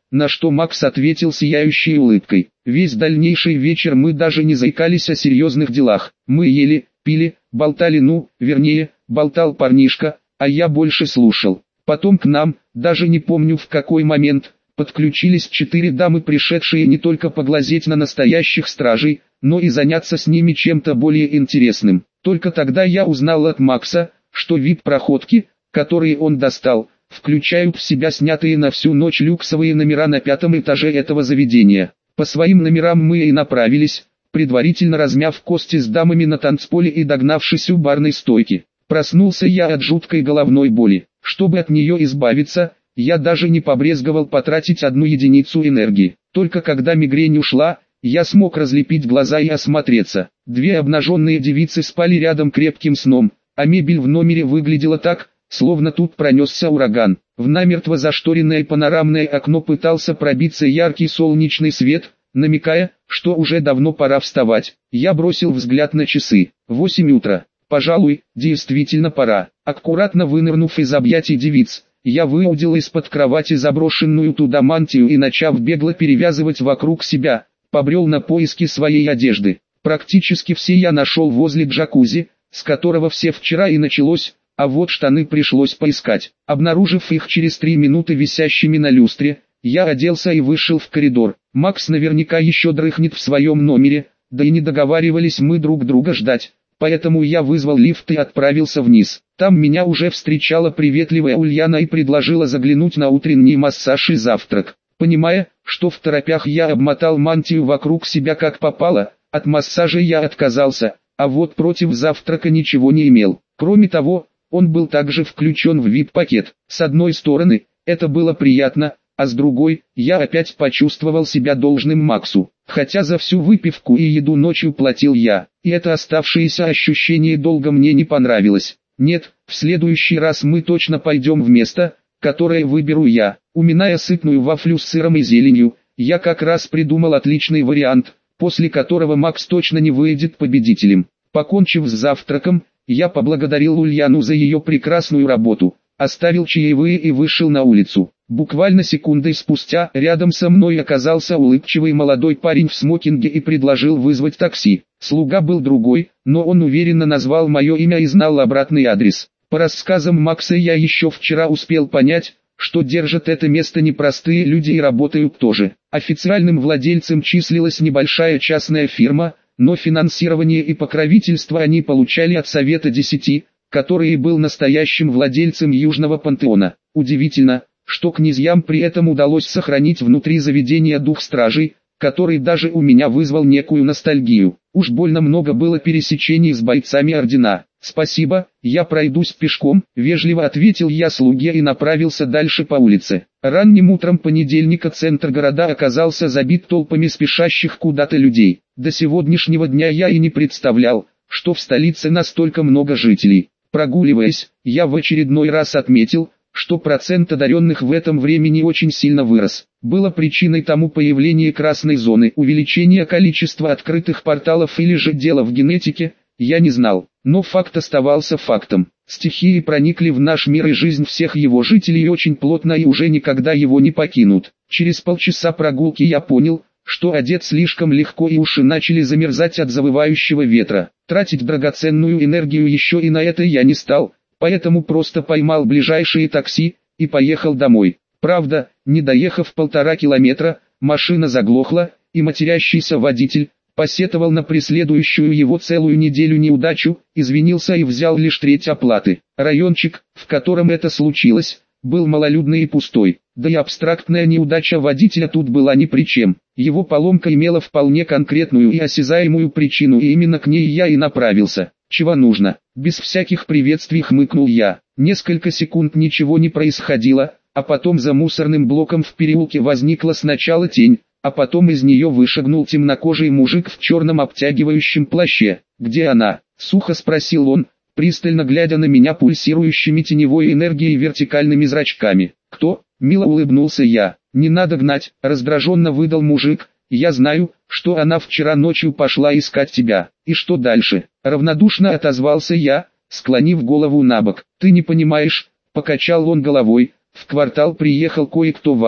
на что Макс ответил сияющей улыбкой. Весь дальнейший вечер мы даже не заикались о серьезных делах. Мы ели, пили, болтали, ну, вернее, болтал парнишка, а я больше слушал. Потом к нам, даже не помню в какой момент, подключились четыре дамы, пришедшие не только поглазеть на настоящих стражей, но и заняться с ними чем-то более интересным. Только тогда я узнал от Макса, что вид проходки, которые он достал, включают в себя снятые на всю ночь люксовые номера на пятом этаже этого заведения. По своим номерам мы и направились, предварительно размяв кости с дамами на танцполе и догнавшись у барной стойки. Проснулся я от жуткой головной боли. Чтобы от нее избавиться, я даже не побрезговал потратить одну единицу энергии. Только когда мигрень ушла, я смог разлепить глаза и осмотреться. Две обнаженные девицы спали рядом крепким сном, а мебель в номере выглядела так, словно тут пронесся ураган. В намертво зашторенное панорамное окно пытался пробиться яркий солнечный свет, намекая, что уже давно пора вставать. Я бросил взгляд на часы. Восемь утра. Пожалуй, действительно пора. Аккуратно вынырнув из объятий девиц, я выудил из-под кровати заброшенную туда мантию и, начав бегло перевязывать вокруг себя, побрел на поиски своей одежды. Практически все я нашел возле джакузи, с которого все вчера и началось, а вот штаны пришлось поискать. Обнаружив их через три минуты висящими на люстре, я оделся и вышел в коридор. Макс наверняка еще дрыхнет в своем номере, да и не договаривались мы друг друга ждать. Поэтому я вызвал лифт и отправился вниз. Там меня уже встречала приветливая Ульяна и предложила заглянуть на утренний массаж и завтрак. Понимая, что в торопях я обмотал мантию вокруг себя как попало, от массажа я отказался, а вот против завтрака ничего не имел. Кроме того, он был также включен в ви ай пи-пакет. С одной стороны, это было приятно, а с другой, я опять почувствовал себя должным Максу. Хотя за всю выпивку и еду ночью платил я, и это оставшееся ощущение долга мне не понравилось. Нет, в следующий раз мы точно пойдем в место, которое выберу я. Уминая сытную вафлю с сыром и зеленью, я как раз придумал отличный вариант, после которого Макс точно не выйдет победителем. Покончив с завтраком, я поблагодарил Ульяну за ее прекрасную работу, оставил чаевые и вышел на улицу. Буквально секундой спустя рядом со мной оказался улыбчивый молодой парень в смокинге и предложил вызвать такси. Слуга был другой, но он уверенно назвал мое имя и знал обратный адрес. По рассказам Макса я еще вчера успел понять, что держат это место непростые люди и работают тоже. Официальным владельцем числилась небольшая частная фирма, но финансирование и покровительство они получали от Совета Десяти, который и был настоящим владельцем Южного Пантеона. Удивительно, что князьям при этом удалось сохранить внутри заведения дух стражей, который даже у меня вызвал некую ностальгию. Уж больно много было пересечений с бойцами ордена. «Спасибо, я пройдусь пешком», — вежливо ответил я слуге и направился дальше по улице. Ранним утром понедельника центр города оказался забит толпами спешащих куда-то людей. До сегодняшнего дня я и не представлял, что в столице настолько много жителей. Прогуливаясь, я в очередной раз отметил, что процент одаренных в этом времени очень сильно вырос. Было причиной тому появление красной зоны, увеличение количества открытых порталов или же дело в генетике, я не знал. Но факт оставался фактом. Стихии проникли в наш мир и жизнь всех его жителей очень плотно и уже никогда его не покинут. Через полчаса прогулки я понял, что одет слишком легко и уши начали замерзать от завывающего ветра. Тратить драгоценную энергию еще и на это я не стал, поэтому просто поймал ближайшее такси и поехал домой. Правда, не доехав полтора километра, машина заглохла, и матерящийся водитель посетовал на преследующую его целую неделю неудачу, извинился и взял лишь треть оплаты. Райончик, в котором это случилось, был малолюдный и пустой, да и абстрактная неудача водителя тут была ни при чем. Его поломка имела вполне конкретную и осязаемую причину, и именно к ней я и направился. «Чего нужно?» Без всяких приветствий хмыкнул я. Несколько секунд ничего не происходило, а потом за мусорным блоком в переулке возникла сначала тень, а потом из нее вышагнул темнокожий мужик в черном обтягивающем плаще. «Где она?» — сухо спросил он, пристально глядя на меня пульсирующими теневой энергией вертикальными зрачками. «Кто?» — мило улыбнулся я. «Не надо гнать», — раздраженно выдал мужик. «Я знаю, что она вчера ночью пошла искать тебя. И что дальше?» Равнодушно отозвался я, склонив голову набок. «Ты не понимаешь», — покачал он головой. «В квартал приехал кое-кто важный.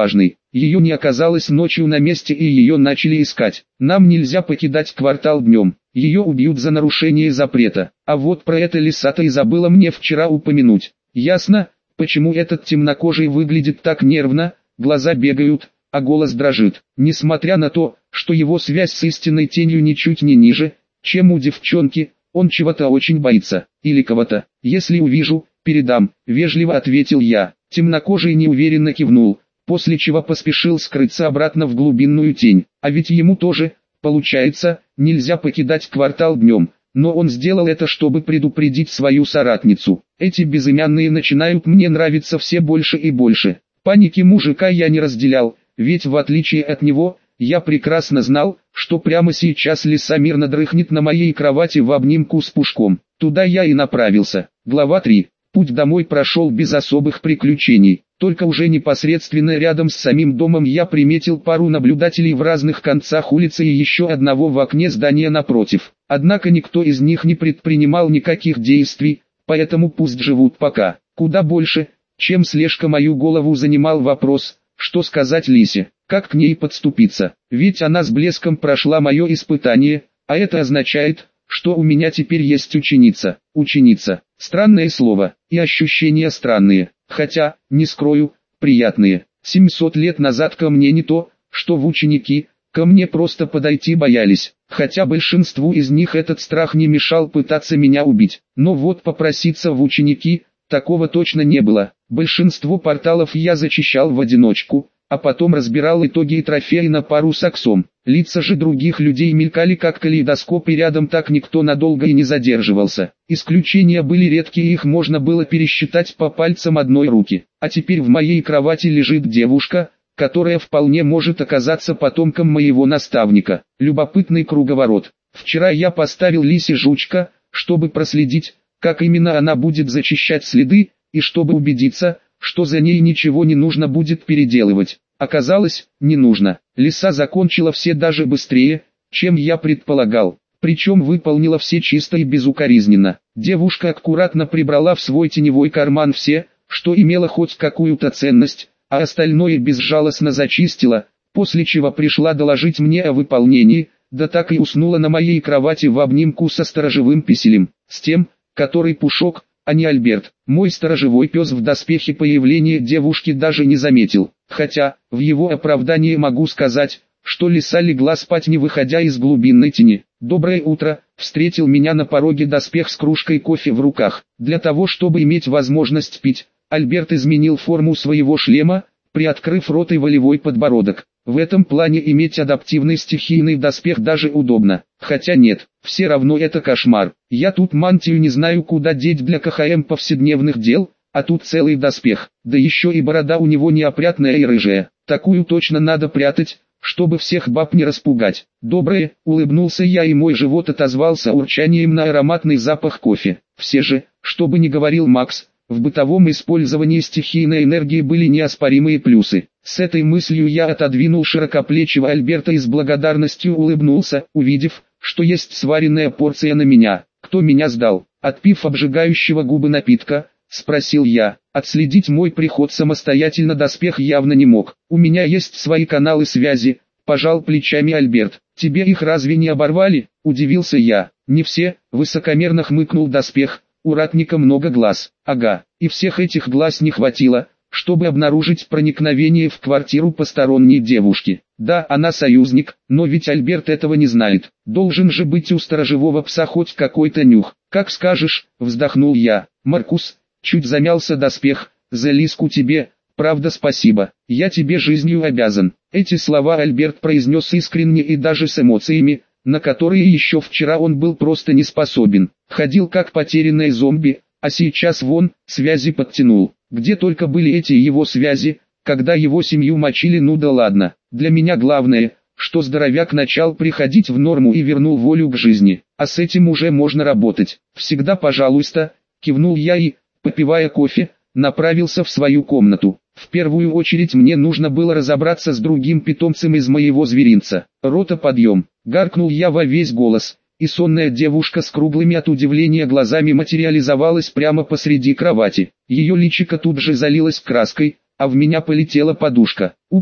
Ее не оказалось ночью на месте и ее начали искать. Нам нельзя покидать квартал днем. Ее убьют за нарушение запрета. А вот про это Лиса-то и забыла мне вчера упомянуть. Ясно, почему этот темнокожий выглядит так нервно, глаза бегают, а голос дрожит. Несмотря на то, что его связь с истинной тенью ничуть не ниже, чем у девчонки, он чего-то очень боится, или кого-то. Если увижу, передам, вежливо ответил я. Темнокожий неуверенно кивнул, после чего поспешил скрыться обратно в глубинную тень. А ведь ему тоже, получается, нельзя покидать квартал днем, но он сделал это, чтобы предупредить свою соратницу. Эти безымянные начинают мне нравиться все больше и больше. Паники мужика я не разделял, ведь в отличие от него, я прекрасно знал, что прямо сейчас Лиса мирно дрыхнет на моей кровати в обнимку с Пушком. Туда я и направился. Глава три. Путь домой прошел без особых приключений. Только уже непосредственно рядом с самим домом я приметил пару наблюдателей в разных концах улицы и еще одного в окне здания напротив. Однако никто из них не предпринимал никаких действий, поэтому пусть живут пока. Куда больше, чем слежка, мою голову занимал вопрос, что сказать Лисе, как к ней подступиться. Ведь она с блеском прошла мое испытание, а это означает, что у меня теперь есть ученица. Ученица. Странное слово, и ощущения странные, хотя, не скрою, приятные. семьсот лет назад ко мне не то, что в ученики, ко мне просто подойти боялись, хотя большинству из них этот страх не мешал пытаться меня убить. Но вот попроситься в ученики, такого точно не было. Большинство порталов я зачищал в одиночку, а потом разбирал итоги и трофеи на пару с Аксом. Лица же других людей мелькали как калейдоскоп, и рядом так никто надолго и не задерживался. Исключения были редкие, их можно было пересчитать по пальцам одной руки. А теперь в моей кровати лежит девушка, которая вполне может оказаться потомком моего наставника. Любопытный круговорот. Вчера я поставил Лисе жучка, чтобы проследить, как именно она будет зачищать следы, и чтобы убедиться, что за ней ничего не нужно будет переделывать. Оказалось, не нужно. Лиса закончила все даже быстрее, чем я предполагал. Причем выполнила все чисто и безукоризненно. Девушка аккуратно прибрала в свой теневой карман все, что имело хоть какую-то ценность, а остальное безжалостно зачистила, после чего пришла доложить мне о выполнении, да так и уснула на моей кровати в обнимку со сторожевым писелем, с тем, который Пушок, а не Альберт. Мой сторожевой пес в доспехе появления девушки даже не заметил, хотя, в его оправдании могу сказать, что Лиса легла спать, не выходя из глубинной тени. «Доброе утро», — встретил меня на пороге доспех с кружкой кофе в руках. Для того, чтобы иметь возможность пить, Альберт изменил форму своего шлема, приоткрыв рот и волевой подбородок. В этом плане иметь адаптивный стихийный доспех даже удобно. Хотя нет, все равно это кошмар. Я тут мантию не знаю куда деть для КХМ повседневных дел, а тут целый доспех. Да еще и борода у него неопрятная и рыжая. Такую точно надо прятать, чтобы всех баб не распугать. «Доброе», — улыбнулся я, и мой живот отозвался урчанием на ароматный запах кофе. Все же, что бы ни говорил Макс, в бытовом использовании стихийной энергии были неоспоримые плюсы. С этой мыслью я отодвинул широкоплечего Альберта и с благодарностью улыбнулся, увидев, что есть сваренная порция на меня. «Кто меня сдал?» Отпив обжигающего губы напитка, спросил я. Отследить мой приход самостоятельно доспех явно не мог. «У меня есть свои каналы связи», — пожал плечами Альберт. «Тебе их разве не оборвали?» — удивился я. «Не все», — высокомерно хмыкнул доспех. «У ратника много глаз». «Ага, и всех этих глаз не хватило, чтобы обнаружить проникновение в квартиру посторонней девушки. Да, она союзник, но ведь Альберт этого не знает. Должен же быть у сторожевого пса хоть какой-то нюх». «Как скажешь», — вздохнул я. «Маркус», — чуть замялся доспех, — «за Лиску тебе, правда, спасибо. Я тебе жизнью обязан». Эти слова Альберт произнес искренне и даже с эмоциями, на которые еще вчера он был просто не способен. Ходил как потерянный зомби, а сейчас вон, связи подтянул. Где только были эти его связи, когда его семью мочили, ну да ладно. Для меня главное, что здоровяк начал приходить в норму и вернул волю к жизни. А с этим уже можно работать. «Всегда пожалуйста», — кивнул я и, попивая кофе, направился в свою комнату. В первую очередь мне нужно было разобраться с другим питомцем из моего зверинца. «Рота, подъем!» — гаркнул я во весь голос, и сонная девушка с круглыми от удивления глазами материализовалась прямо посреди кровати. Ее личико тут же залилось краской, а в меня полетела подушка. «Упс!»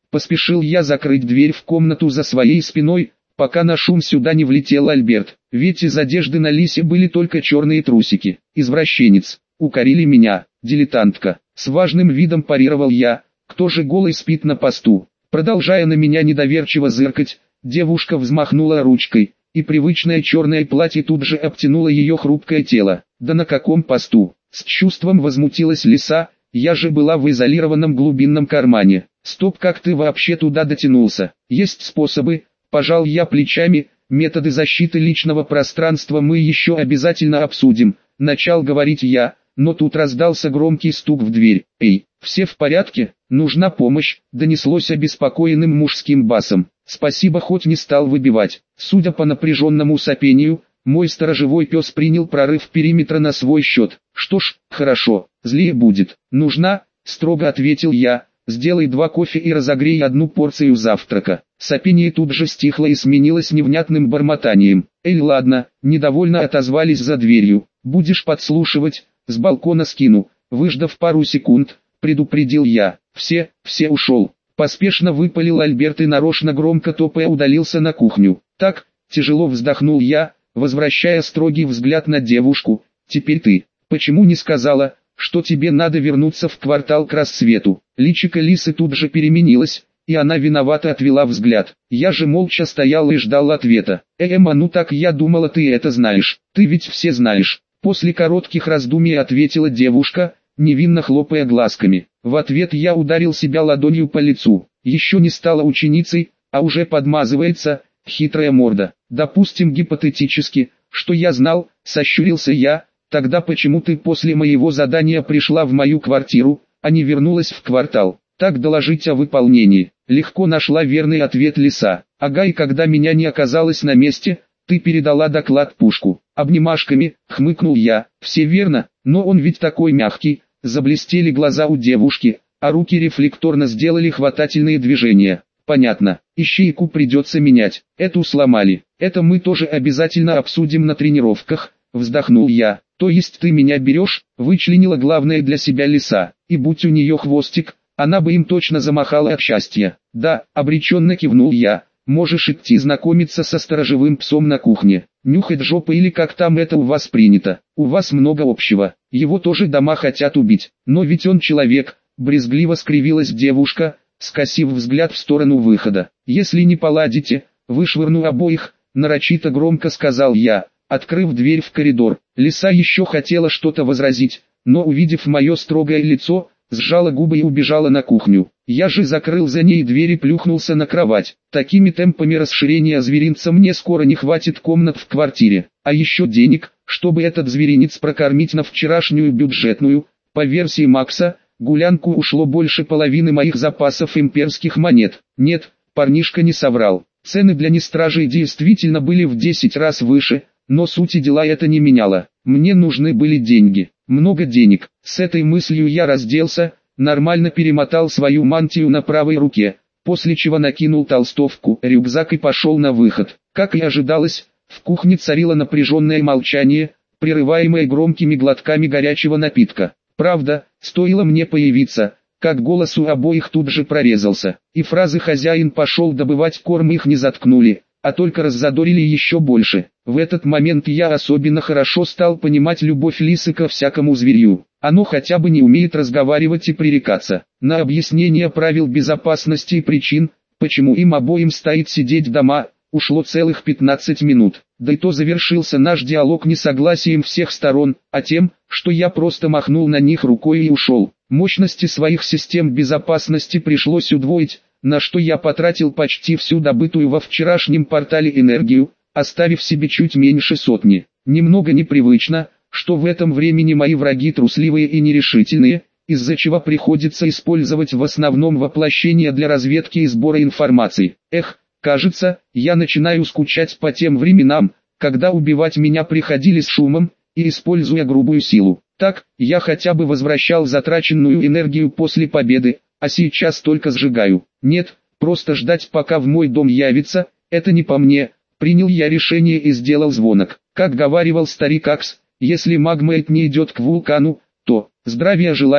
Поспешил я закрыть дверь в комнату за своей спиной, пока на шум сюда не влетел Альберт. Ведь из одежды на Лисе были только черные трусики. Извращенец. Укорили меня, дилетантка. С важным видом парировал я. Кто же голый спит на посту? Продолжая на меня недоверчиво зыркать, девушка взмахнула ручкой, и привычное черное платье тут же обтянуло ее хрупкое тело. Да на каком посту? С чувством возмутилась Лиса. Я же была в изолированном глубинном кармане. Стоп, как ты вообще туда дотянулся? Есть способы, пожал я плечами, методы защиты личного пространства мы еще обязательно обсудим. Начал говорить я, но тут раздался громкий стук в дверь. Эй, все в порядке? Нужна помощь, донеслось обеспокоенным мужским басом. Спасибо, хоть не стал выбивать. Судя по напряженному сопению, мой сторожевой пес принял прорыв периметра на свой счет. Что ж, хорошо, злее будет. Нужна, строго ответил я, сделай два кофе и разогрей одну порцию завтрака. Сопение тут же стихло и сменилось невнятным бормотанием. Эй, ладно, недовольно отозвались за дверью. Будешь подслушивать, с балкона скину. Выждав пару секунд, предупредил я. Все, все ушел. Поспешно выпалил Альберт и нарочно громко топая удалился на кухню. Так, тяжело вздохнул я, возвращая строгий взгляд на девушку. Теперь ты, почему не сказала, что тебе надо вернуться в квартал к рассвету? Личико Лисы тут же переменилось, и она виновато отвела взгляд. Я же молча стоял и ждал ответа. Эм, а ну так я думала, ты это знаешь. Ты ведь все знаешь. После коротких раздумий ответила девушка, невинно хлопая глазками. В ответ я ударил себя ладонью по лицу. Еще не стала ученицей, а уже подмазывается, хитрая морда. Допустим гипотетически, что я знал, сощурился я. Тогда почему ты после моего задания пришла в мою квартиру, а не вернулась в квартал? Так доложить о выполнении. Легко нашла верный ответ Лиса. Ага, и когда меня не оказалось на месте, ты передала доклад Пушку. Обнимашками, хмыкнул я. Все верно, но он ведь такой мягкий. Заблестели глаза у девушки, а руки рефлекторно сделали хватательные движения. Понятно, ищейку придется менять. Эту сломали. Это мы тоже обязательно обсудим на тренировках. Вздохнул я. То есть ты меня берешь? Вычленила главное для себя Лиса. И будь у нее хвостик, она бы им точно замахала от счастья. Да, обреченно кивнул я. Можешь идти знакомиться со сторожевым псом на кухне. Нюхать жопы или как там это у вас принято. У вас много общего. Его тоже дома хотят убить. Но ведь он человек. Брезгливо скривилась девушка, скосив взгляд в сторону выхода. Если не поладите, вышвырну обоих, нарочито громко сказал я, открыв дверь в коридор. Лиса еще хотела что-то возразить, но увидев мое строгое лицо, сжала губы и убежала на кухню. Я же закрыл за ней дверь и плюхнулся на кровать. Такими темпами расширения зверинца мне скоро не хватит комнат в квартире. А еще денег, чтобы этот зверинец прокормить на вчерашнюю бюджетную, по версии Макса, гулянку ушло больше половины моих запасов имперских монет. Нет, парнишка не соврал. Цены для нестражей действительно были в десять раз выше, но сути дела это не меняло. Мне нужны были деньги. Много денег. С этой мыслью я разделся, нормально перемотал свою мантию на правой руке, после чего накинул толстовку, рюкзак и пошел на выход. Как и ожидалось, в кухне царило напряженное молчание, прерываемое громкими глотками горячего напитка. Правда, стоило мне появиться, как голос у обоих тут же прорезался, и фразы «хозяин пошел добывать корм» их не заткнули, а только раззадорили еще больше. В этот момент я особенно хорошо стал понимать любовь Лисы ко всякому зверью. Оно хотя бы не умеет разговаривать и пререкаться. На объяснение правил безопасности и причин, почему им обоим стоит сидеть дома, ушло целых пятнадцать минут. Да и то завершился наш диалог не согласием всех сторон, а тем, что я просто махнул на них рукой и ушел. Мощности своих систем безопасности пришлось удвоить, на что я потратил почти всю добытую во вчерашнем портале энергию, оставив себе чуть меньше сотни. Немного непривычно, что в этом времени мои враги трусливые и нерешительные, из-за чего приходится использовать в основном воплощение для разведки и сбора информации. Эх, кажется, я начинаю скучать по тем временам, когда убивать меня приходили с шумом, и используя грубую силу. Так, я хотя бы возвращал затраченную энергию после победы, а сейчас только сжигаю. Нет, просто ждать пока в мой дом явится, это не по мне. Принял я решение и сделал звонок. Как говаривал старик Акс, если магмейт не идет к вулкану, то «здравия желаю»,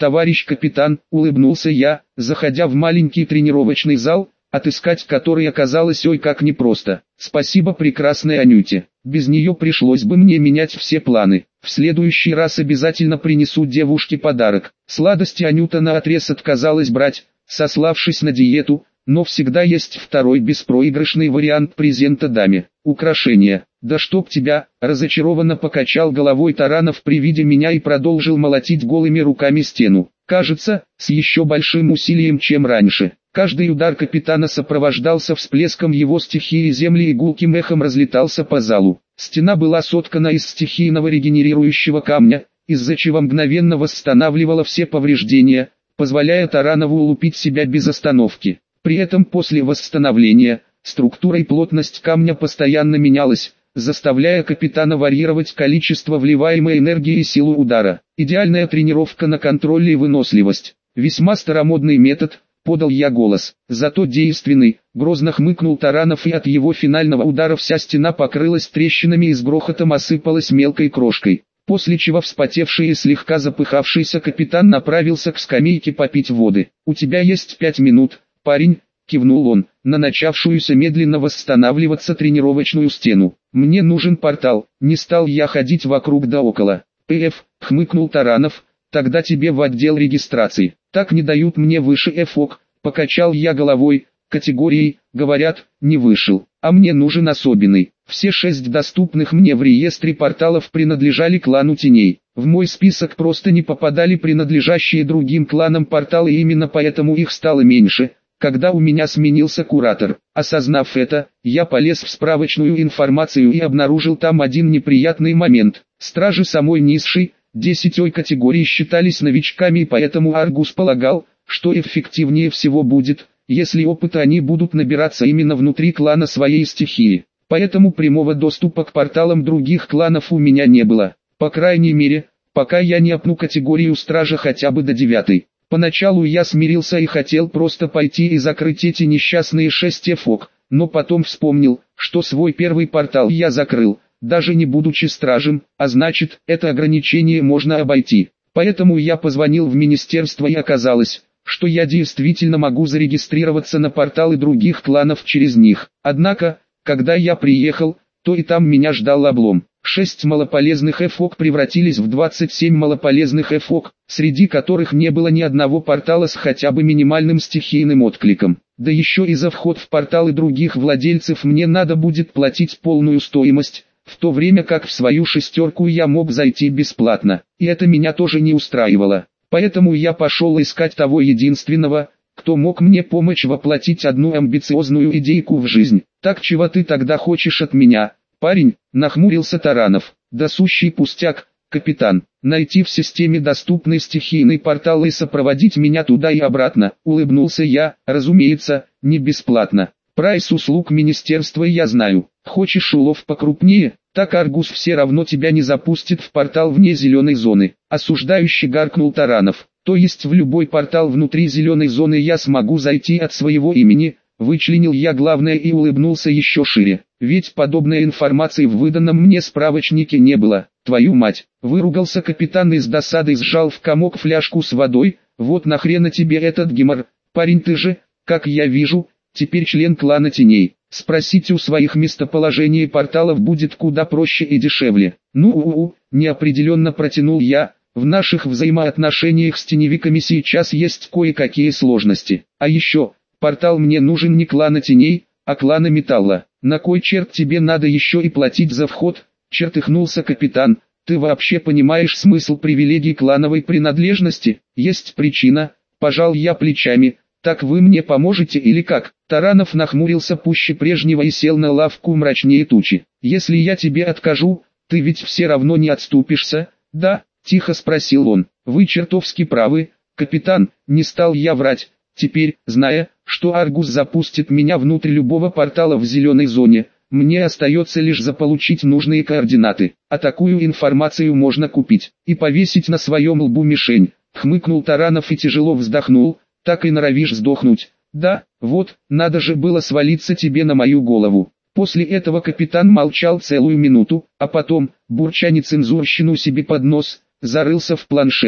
товарищ капитан, улыбнулся я, заходя в маленький тренировочный зал, отыскать который оказалось ой как непросто. Спасибо прекрасной Анюте, без нее пришлось бы мне менять все планы. В следующий раз обязательно принесу девушке подарок. Сладости Анюта наотрез отказалась брать, сославшись на диету, но всегда есть второй беспроигрышный вариант презента даме. Украшение. Да чтоб тебя, разочарованно покачал головой Таранов при виде меня и продолжил молотить голыми руками стену. Кажется, с еще большим усилием, чем раньше. Каждый удар капитана сопровождался всплеском его стихии земли и гулким эхом разлетался по залу. Стена была соткана из стихийного регенерирующего камня, из-за чего мгновенно восстанавливала все повреждения, позволяя Таранову лупить себя без остановки. При этом после восстановления, структура и плотность камня постоянно менялась, заставляя капитана варьировать количество вливаемой энергии и силу удара. Идеальная тренировка на контроль и выносливость. Весьма старомодный метод, подал я голос. Зато действенный, грозно хмыкнул Таранов, и от его финального удара вся стена покрылась трещинами и с грохотом осыпалась мелкой крошкой. После чего вспотевший и слегка запыхавшийся капитан направился к скамейке попить воды. «У тебя есть пять минут, парень», — кивнул он, на начавшуюся медленно восстанавливаться тренировочную стену. «Мне нужен портал», — не стал я ходить вокруг да около. «Пф», — хмыкнул Таранов, — «тогда тебе в отдел регистрации. Так не дают мне выше эфок», — покачал я головой, категорией, говорят, не вышел, а мне нужен особенный. Все шесть доступных мне в реестре порталов принадлежали клану теней. В мой список просто не попадали принадлежащие другим кланам порталы, и именно поэтому их стало меньше, когда у меня сменился куратор. Осознав это, я полез в справочную информацию и обнаружил там один неприятный момент. Стражи самой низшей, десятой категории считались новичками, и поэтому Аргус полагал, что эффективнее всего будет, если опыта они будут набираться именно внутри клана своей стихии. Поэтому прямого доступа к порталам других кланов у меня не было. По крайней мере, пока я не опну категорию стража хотя бы до девятой. Поначалу я смирился и хотел просто пойти и закрыть эти несчастные шесть эфок, но потом вспомнил, что свой первый портал я закрыл, даже не будучи стражем, а значит, это ограничение можно обойти. Поэтому я позвонил в министерство, и оказалось, что я действительно могу зарегистрироваться на порталы других кланов через них. Однако, когда я приехал, то и там меня ждал облом. Шесть малополезных эфок превратились в двадцать семь малополезных эфок, среди которых не было ни одного портала с хотя бы минимальным стихийным откликом. Да еще и за вход в порталы других владельцев мне надо будет платить полную стоимость, в то время как в свою шестерку я мог зайти бесплатно. И это меня тоже не устраивало. Поэтому я пошел искать того единственного, кто мог мне помочь воплотить одну амбициозную идейку в жизнь. «Так чего ты тогда хочешь от меня, парень?» — нахмурился Таранов. «Да сущий пустяк, капитан. Найти в системе доступный стихийный портал и сопроводить меня туда и обратно», — улыбнулся я. «Разумеется, не бесплатно. Прайс услуг министерства я знаю. Хочешь улов покрупнее? Так Аргус все равно тебя не запустит в портал вне зеленой зоны», — осуждающе гаркнул Таранов. «То есть в любой портал внутри зеленой зоны я смогу зайти от своего имени?» Вычленил я главное и улыбнулся еще шире. Ведь подобной информации в выданном мне справочнике не было. «Твою мать!» — выругался капитан и с досадой сжал в комок фляжку с водой. «Вот нахрена тебе этот гемор? Парень, ты же, как я вижу, теперь член клана теней. Спросить у своих местоположений порталов будет куда проще и дешевле». «Ну-у-у», — неопределенно протянул я. «В наших взаимоотношениях с теневиками сейчас есть кое-какие сложности. А еще, портал мне нужен не клана теней, а клана металла. На кой черт тебе надо еще и платить за вход?» — чертыхнулся капитан. «Ты вообще понимаешь смысл привилегий клановой принадлежности?» «Есть причина», — пожал я плечами. «Так вы мне поможете или как?» Таранов нахмурился пуще прежнего и сел на лавку мрачнее тучи. «Если я тебе откажу, ты ведь все равно не отступишься, да?» — тихо спросил он. «Вы чертовски правы, капитан», — не стал я врать. «Теперь, зная, что Аргус запустит меня внутрь любого портала в зеленой зоне, мне остается лишь заполучить нужные координаты, а такую информацию можно купить и повесить на своем лбу мишень», — хмыкнул Таранов и тяжело вздохнул. «Так и норовишь сдохнуть. Да, вот, надо же было свалиться тебе на мою голову». После этого капитан молчал целую минуту, а потом, бурча нецензурщину себе под нос, зарылся в планшет.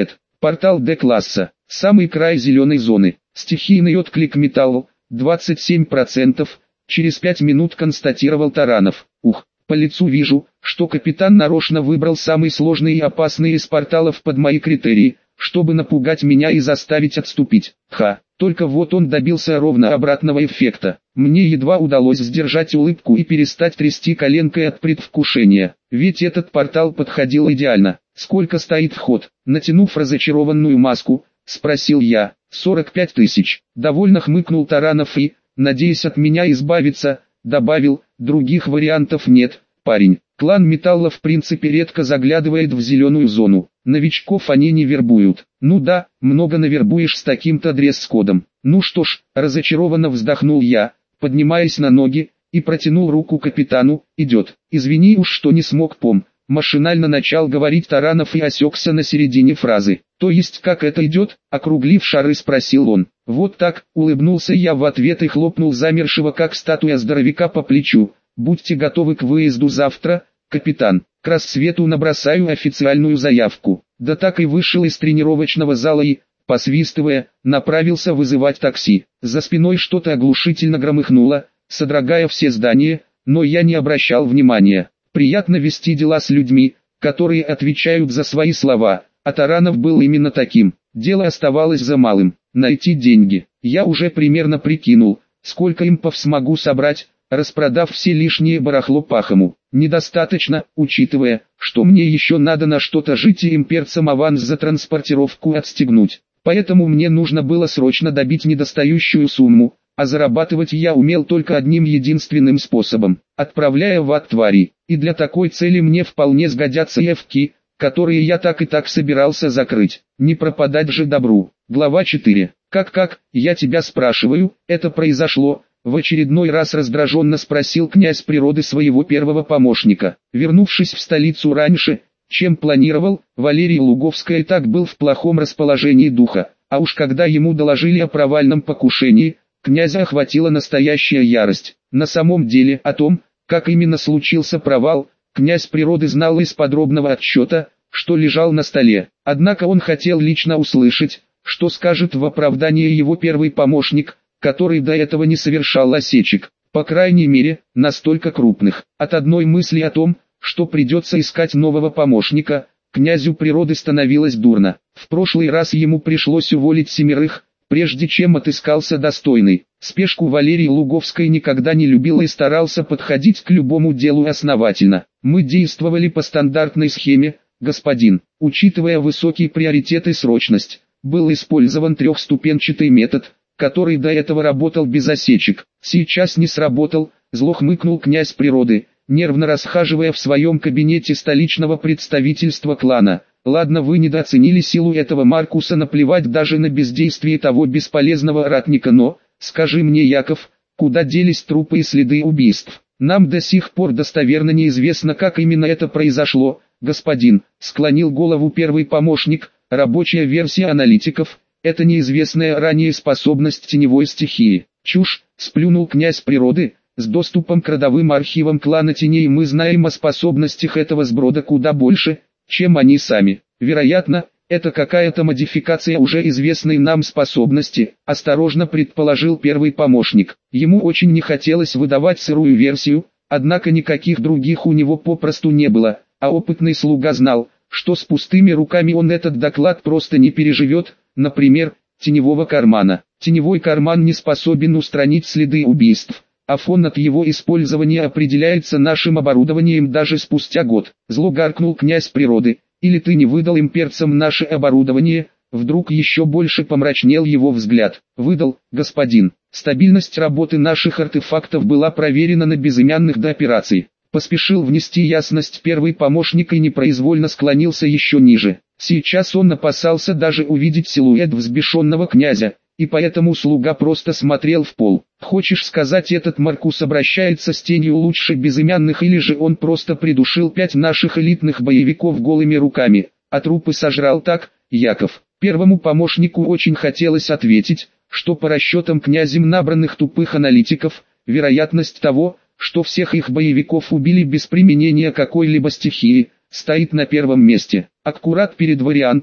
Портал Д-класса. Самый край зеленой зоны. Стихийный отклик металлу. двадцать семь процентов. Через пять минут констатировал Таранов. Ух, по лицу вижу, что капитан нарочно выбрал самый сложный и опасный из порталов под мои критерии, чтобы напугать меня и заставить отступить. Ха, только вот он добился ровно обратного эффекта. Мне едва удалось сдержать улыбку и перестать трясти коленкой от предвкушения. Ведь этот портал подходил идеально. Сколько стоит вход? Натянув разочарованную маску, спросил я. сорок пять тысяч. Довольно хмыкнул Таранов и, надеясь от меня избавиться, добавил, других вариантов нет, парень. Клан Металла в принципе редко заглядывает в зеленую зону. Новичков они не вербуют. Ну да, много навербуешь с таким-то дресс-кодом. Ну что ж, разочарованно вздохнул я, поднимаясь на ноги, и протянул руку капитану. Идет. Извини уж, что не смог пом. Машинально начал говорить Таранов и осекся на середине фразы. То есть как это идет? Округлив шары, спросил он. Вот так, улыбнулся я в ответ и хлопнул замершего как статуя здоровяка по плечу. Будьте готовы к выезду завтра, капитан. К рассвету набросаю официальную заявку. Да так и вышел из тренировочного зала и, посвистывая, направился вызывать такси. За спиной что-то оглушительно громыхнуло, содрогая все здания, но я не обращал внимания. Приятно вести дела с людьми, которые отвечают за свои слова, а Таранов был именно таким. Дело оставалось за малым – найти деньги. Я уже примерно прикинул, сколько импов смогу собрать, распродав все лишнее барахло пахому. Недостаточно, учитывая, что мне еще надо на что-то жить и имперцам аванс за транспортировку отстегнуть. Поэтому мне нужно было срочно добить недостающую сумму, а зарабатывать я умел только одним единственным способом – отправляя в ад твари. И для такой цели мне вполне сгодятся эвки, которые я так и так собирался закрыть. Не пропадать же добру. Глава четыре. Как-как, я тебя спрашиваю, это произошло? В очередной раз раздраженно спросил князь природы своего первого помощника. Вернувшись в столицу раньше, чем планировал, Валерий Луговский и так был в плохом расположении духа. А уж когда ему доложили о провальном покушении, князя охватила настоящая ярость. На самом деле о том, как именно случился провал, князь природы знал из подробного отчета, что лежал на столе. Однако он хотел лично услышать, что скажет в оправдание его первый помощник, который до этого не совершал осечек, по крайней мере, настолько крупных. От одной мысли о том, что придется искать нового помощника, князю природы становилось дурно. В прошлый раз ему пришлось уволить семерых, прежде чем отыскался достойный. Спешку Валерий Луговский никогда не любил и старался подходить к любому делу основательно. Мы действовали по стандартной схеме, господин. Учитывая высокий приоритет и срочность, был использован трехступенчатый метод, который до этого работал без осечек. Сейчас не сработал, зло хмыкнул князь природы, нервно расхаживая в своем кабинете столичного представительства клана. Ладно, вы недооценили силу этого Маркуса, наплевать даже на бездействие того бесполезного ратника, но, скажи мне, Яков, куда делись трупы и следы убийств? Нам до сих пор достоверно неизвестно, как именно это произошло, господин, склонил голову первый помощник. Рабочая версия аналитиков – это неизвестная ранее способность теневой стихии. Чушь, сплюнул князь природы. С доступом к родовым архивам клана теней мы знаем о способностях этого сброда куда больше, чем они сами. Вероятно, это какая-то модификация уже известной нам способности, осторожно предположил первый помощник. Ему очень не хотелось выдавать сырую версию, однако никаких других у него попросту не было, а опытный слуга знал, что с пустыми руками он этот доклад просто не переживет, например, теневого кармана. Теневой карман не способен устранить следы убийств, а фон от его использования определяется нашим оборудованием даже спустя год. Зло гаркнул князь природы, или ты не выдал имперцам наше оборудование? Вдруг еще больше помрачнел его взгляд. Выдал, господин. Стабильность работы наших артефактов была проверена на безымянных до операции. Поспешил внести ясность первый помощник и непроизвольно склонился еще ниже. Сейчас он опасался даже увидеть силуэт взбешенного князя, и поэтому слуга просто смотрел в пол. Хочешь сказать, этот Маркус обращается с тенью лучше безымянных, или же он просто придушил пять наших элитных боевиков голыми руками, а трупы сожрал так, Яков? Первому помощнику очень хотелось ответить, что по расчетам князем набранных тупых аналитиков, вероятность того, что всех их боевиков убили без применения какой-либо стихии, стоит на первом месте. Аккурат перед вариантом,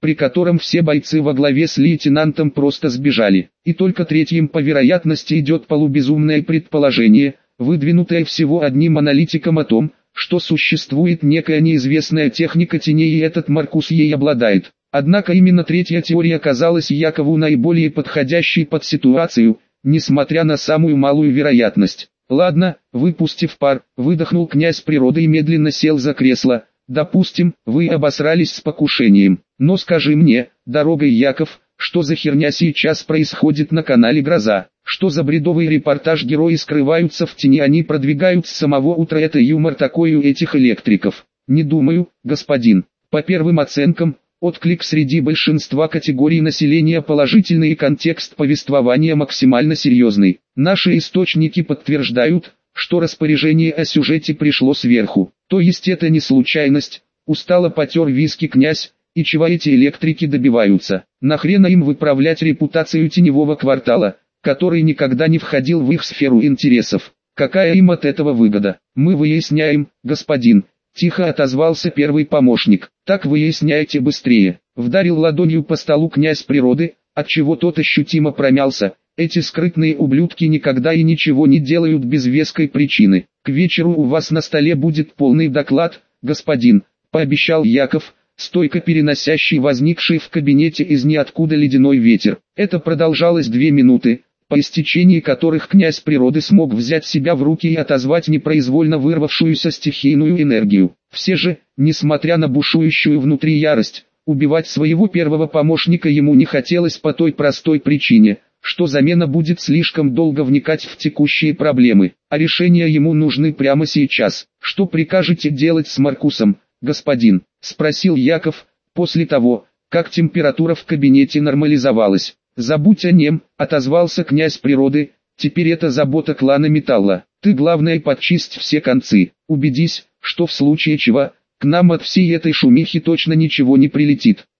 при котором все бойцы во главе с лейтенантом просто сбежали. И только третьим по вероятности идет полубезумное предположение, выдвинутое всего одним аналитиком о том, что существует некая неизвестная техника теней и этот Маркус ей обладает. Однако именно третья теория казалась Якову наиболее подходящей под ситуацию, несмотря на самую малую вероятность. «Ладно», выпустив пар, выдохнул князь природы и медленно сел за кресло. «Допустим, вы обосрались с покушением. Но скажи мне, дорогой Яков, что за херня сейчас происходит на канале «Гроза»? Что за бредовый репортаж герои скрываются в тени, они продвигают с самого утра, это юмор такой у этих электриков?» «Не думаю, господин. По первым оценкам, отклик среди большинства категорий населения положительный и контекст повествования максимально серьезный. Наши источники подтверждают, что распоряжение о сюжете пришло сверху. То есть это не случайность». Устало потер виски князь. «И чего эти электрики добиваются? Нахрена им выправлять репутацию теневого квартала, который никогда не входил в их сферу интересов? Какая им от этого выгода? Мы выясняем, господин». Тихо отозвался первый помощник. «Так выясняйте быстрее». Вдарил ладонью по столу князь природы, отчего тот ощутимо промялся. «Эти скрытные ублюдки никогда и ничего не делают без веской причины. К вечеру у вас на столе будет полный доклад, господин», пообещал Яков, стойко переносящий возникший в кабинете из ниоткуда ледяной ветер. Это продолжалось две минуты, по истечении которых князь природы смог взять себя в руки и отозвать непроизвольно вырвавшуюся стихийную энергию. Все же, несмотря на бушующую внутри ярость, убивать своего первого помощника ему не хотелось по той простой причине, что замена будет слишком долго вникать в текущие проблемы, а решения ему нужны прямо сейчас. «Что прикажете делать с Маркусом, господин?» — спросил Яков, после того, как температура в кабинете нормализовалась. «Забудь о нем», — отозвался князь природы, «теперь это забота клана Металла. Ты главное подчисть все концы, убедись, что в случае чего, к нам от всей этой шумихи точно ничего не прилетит».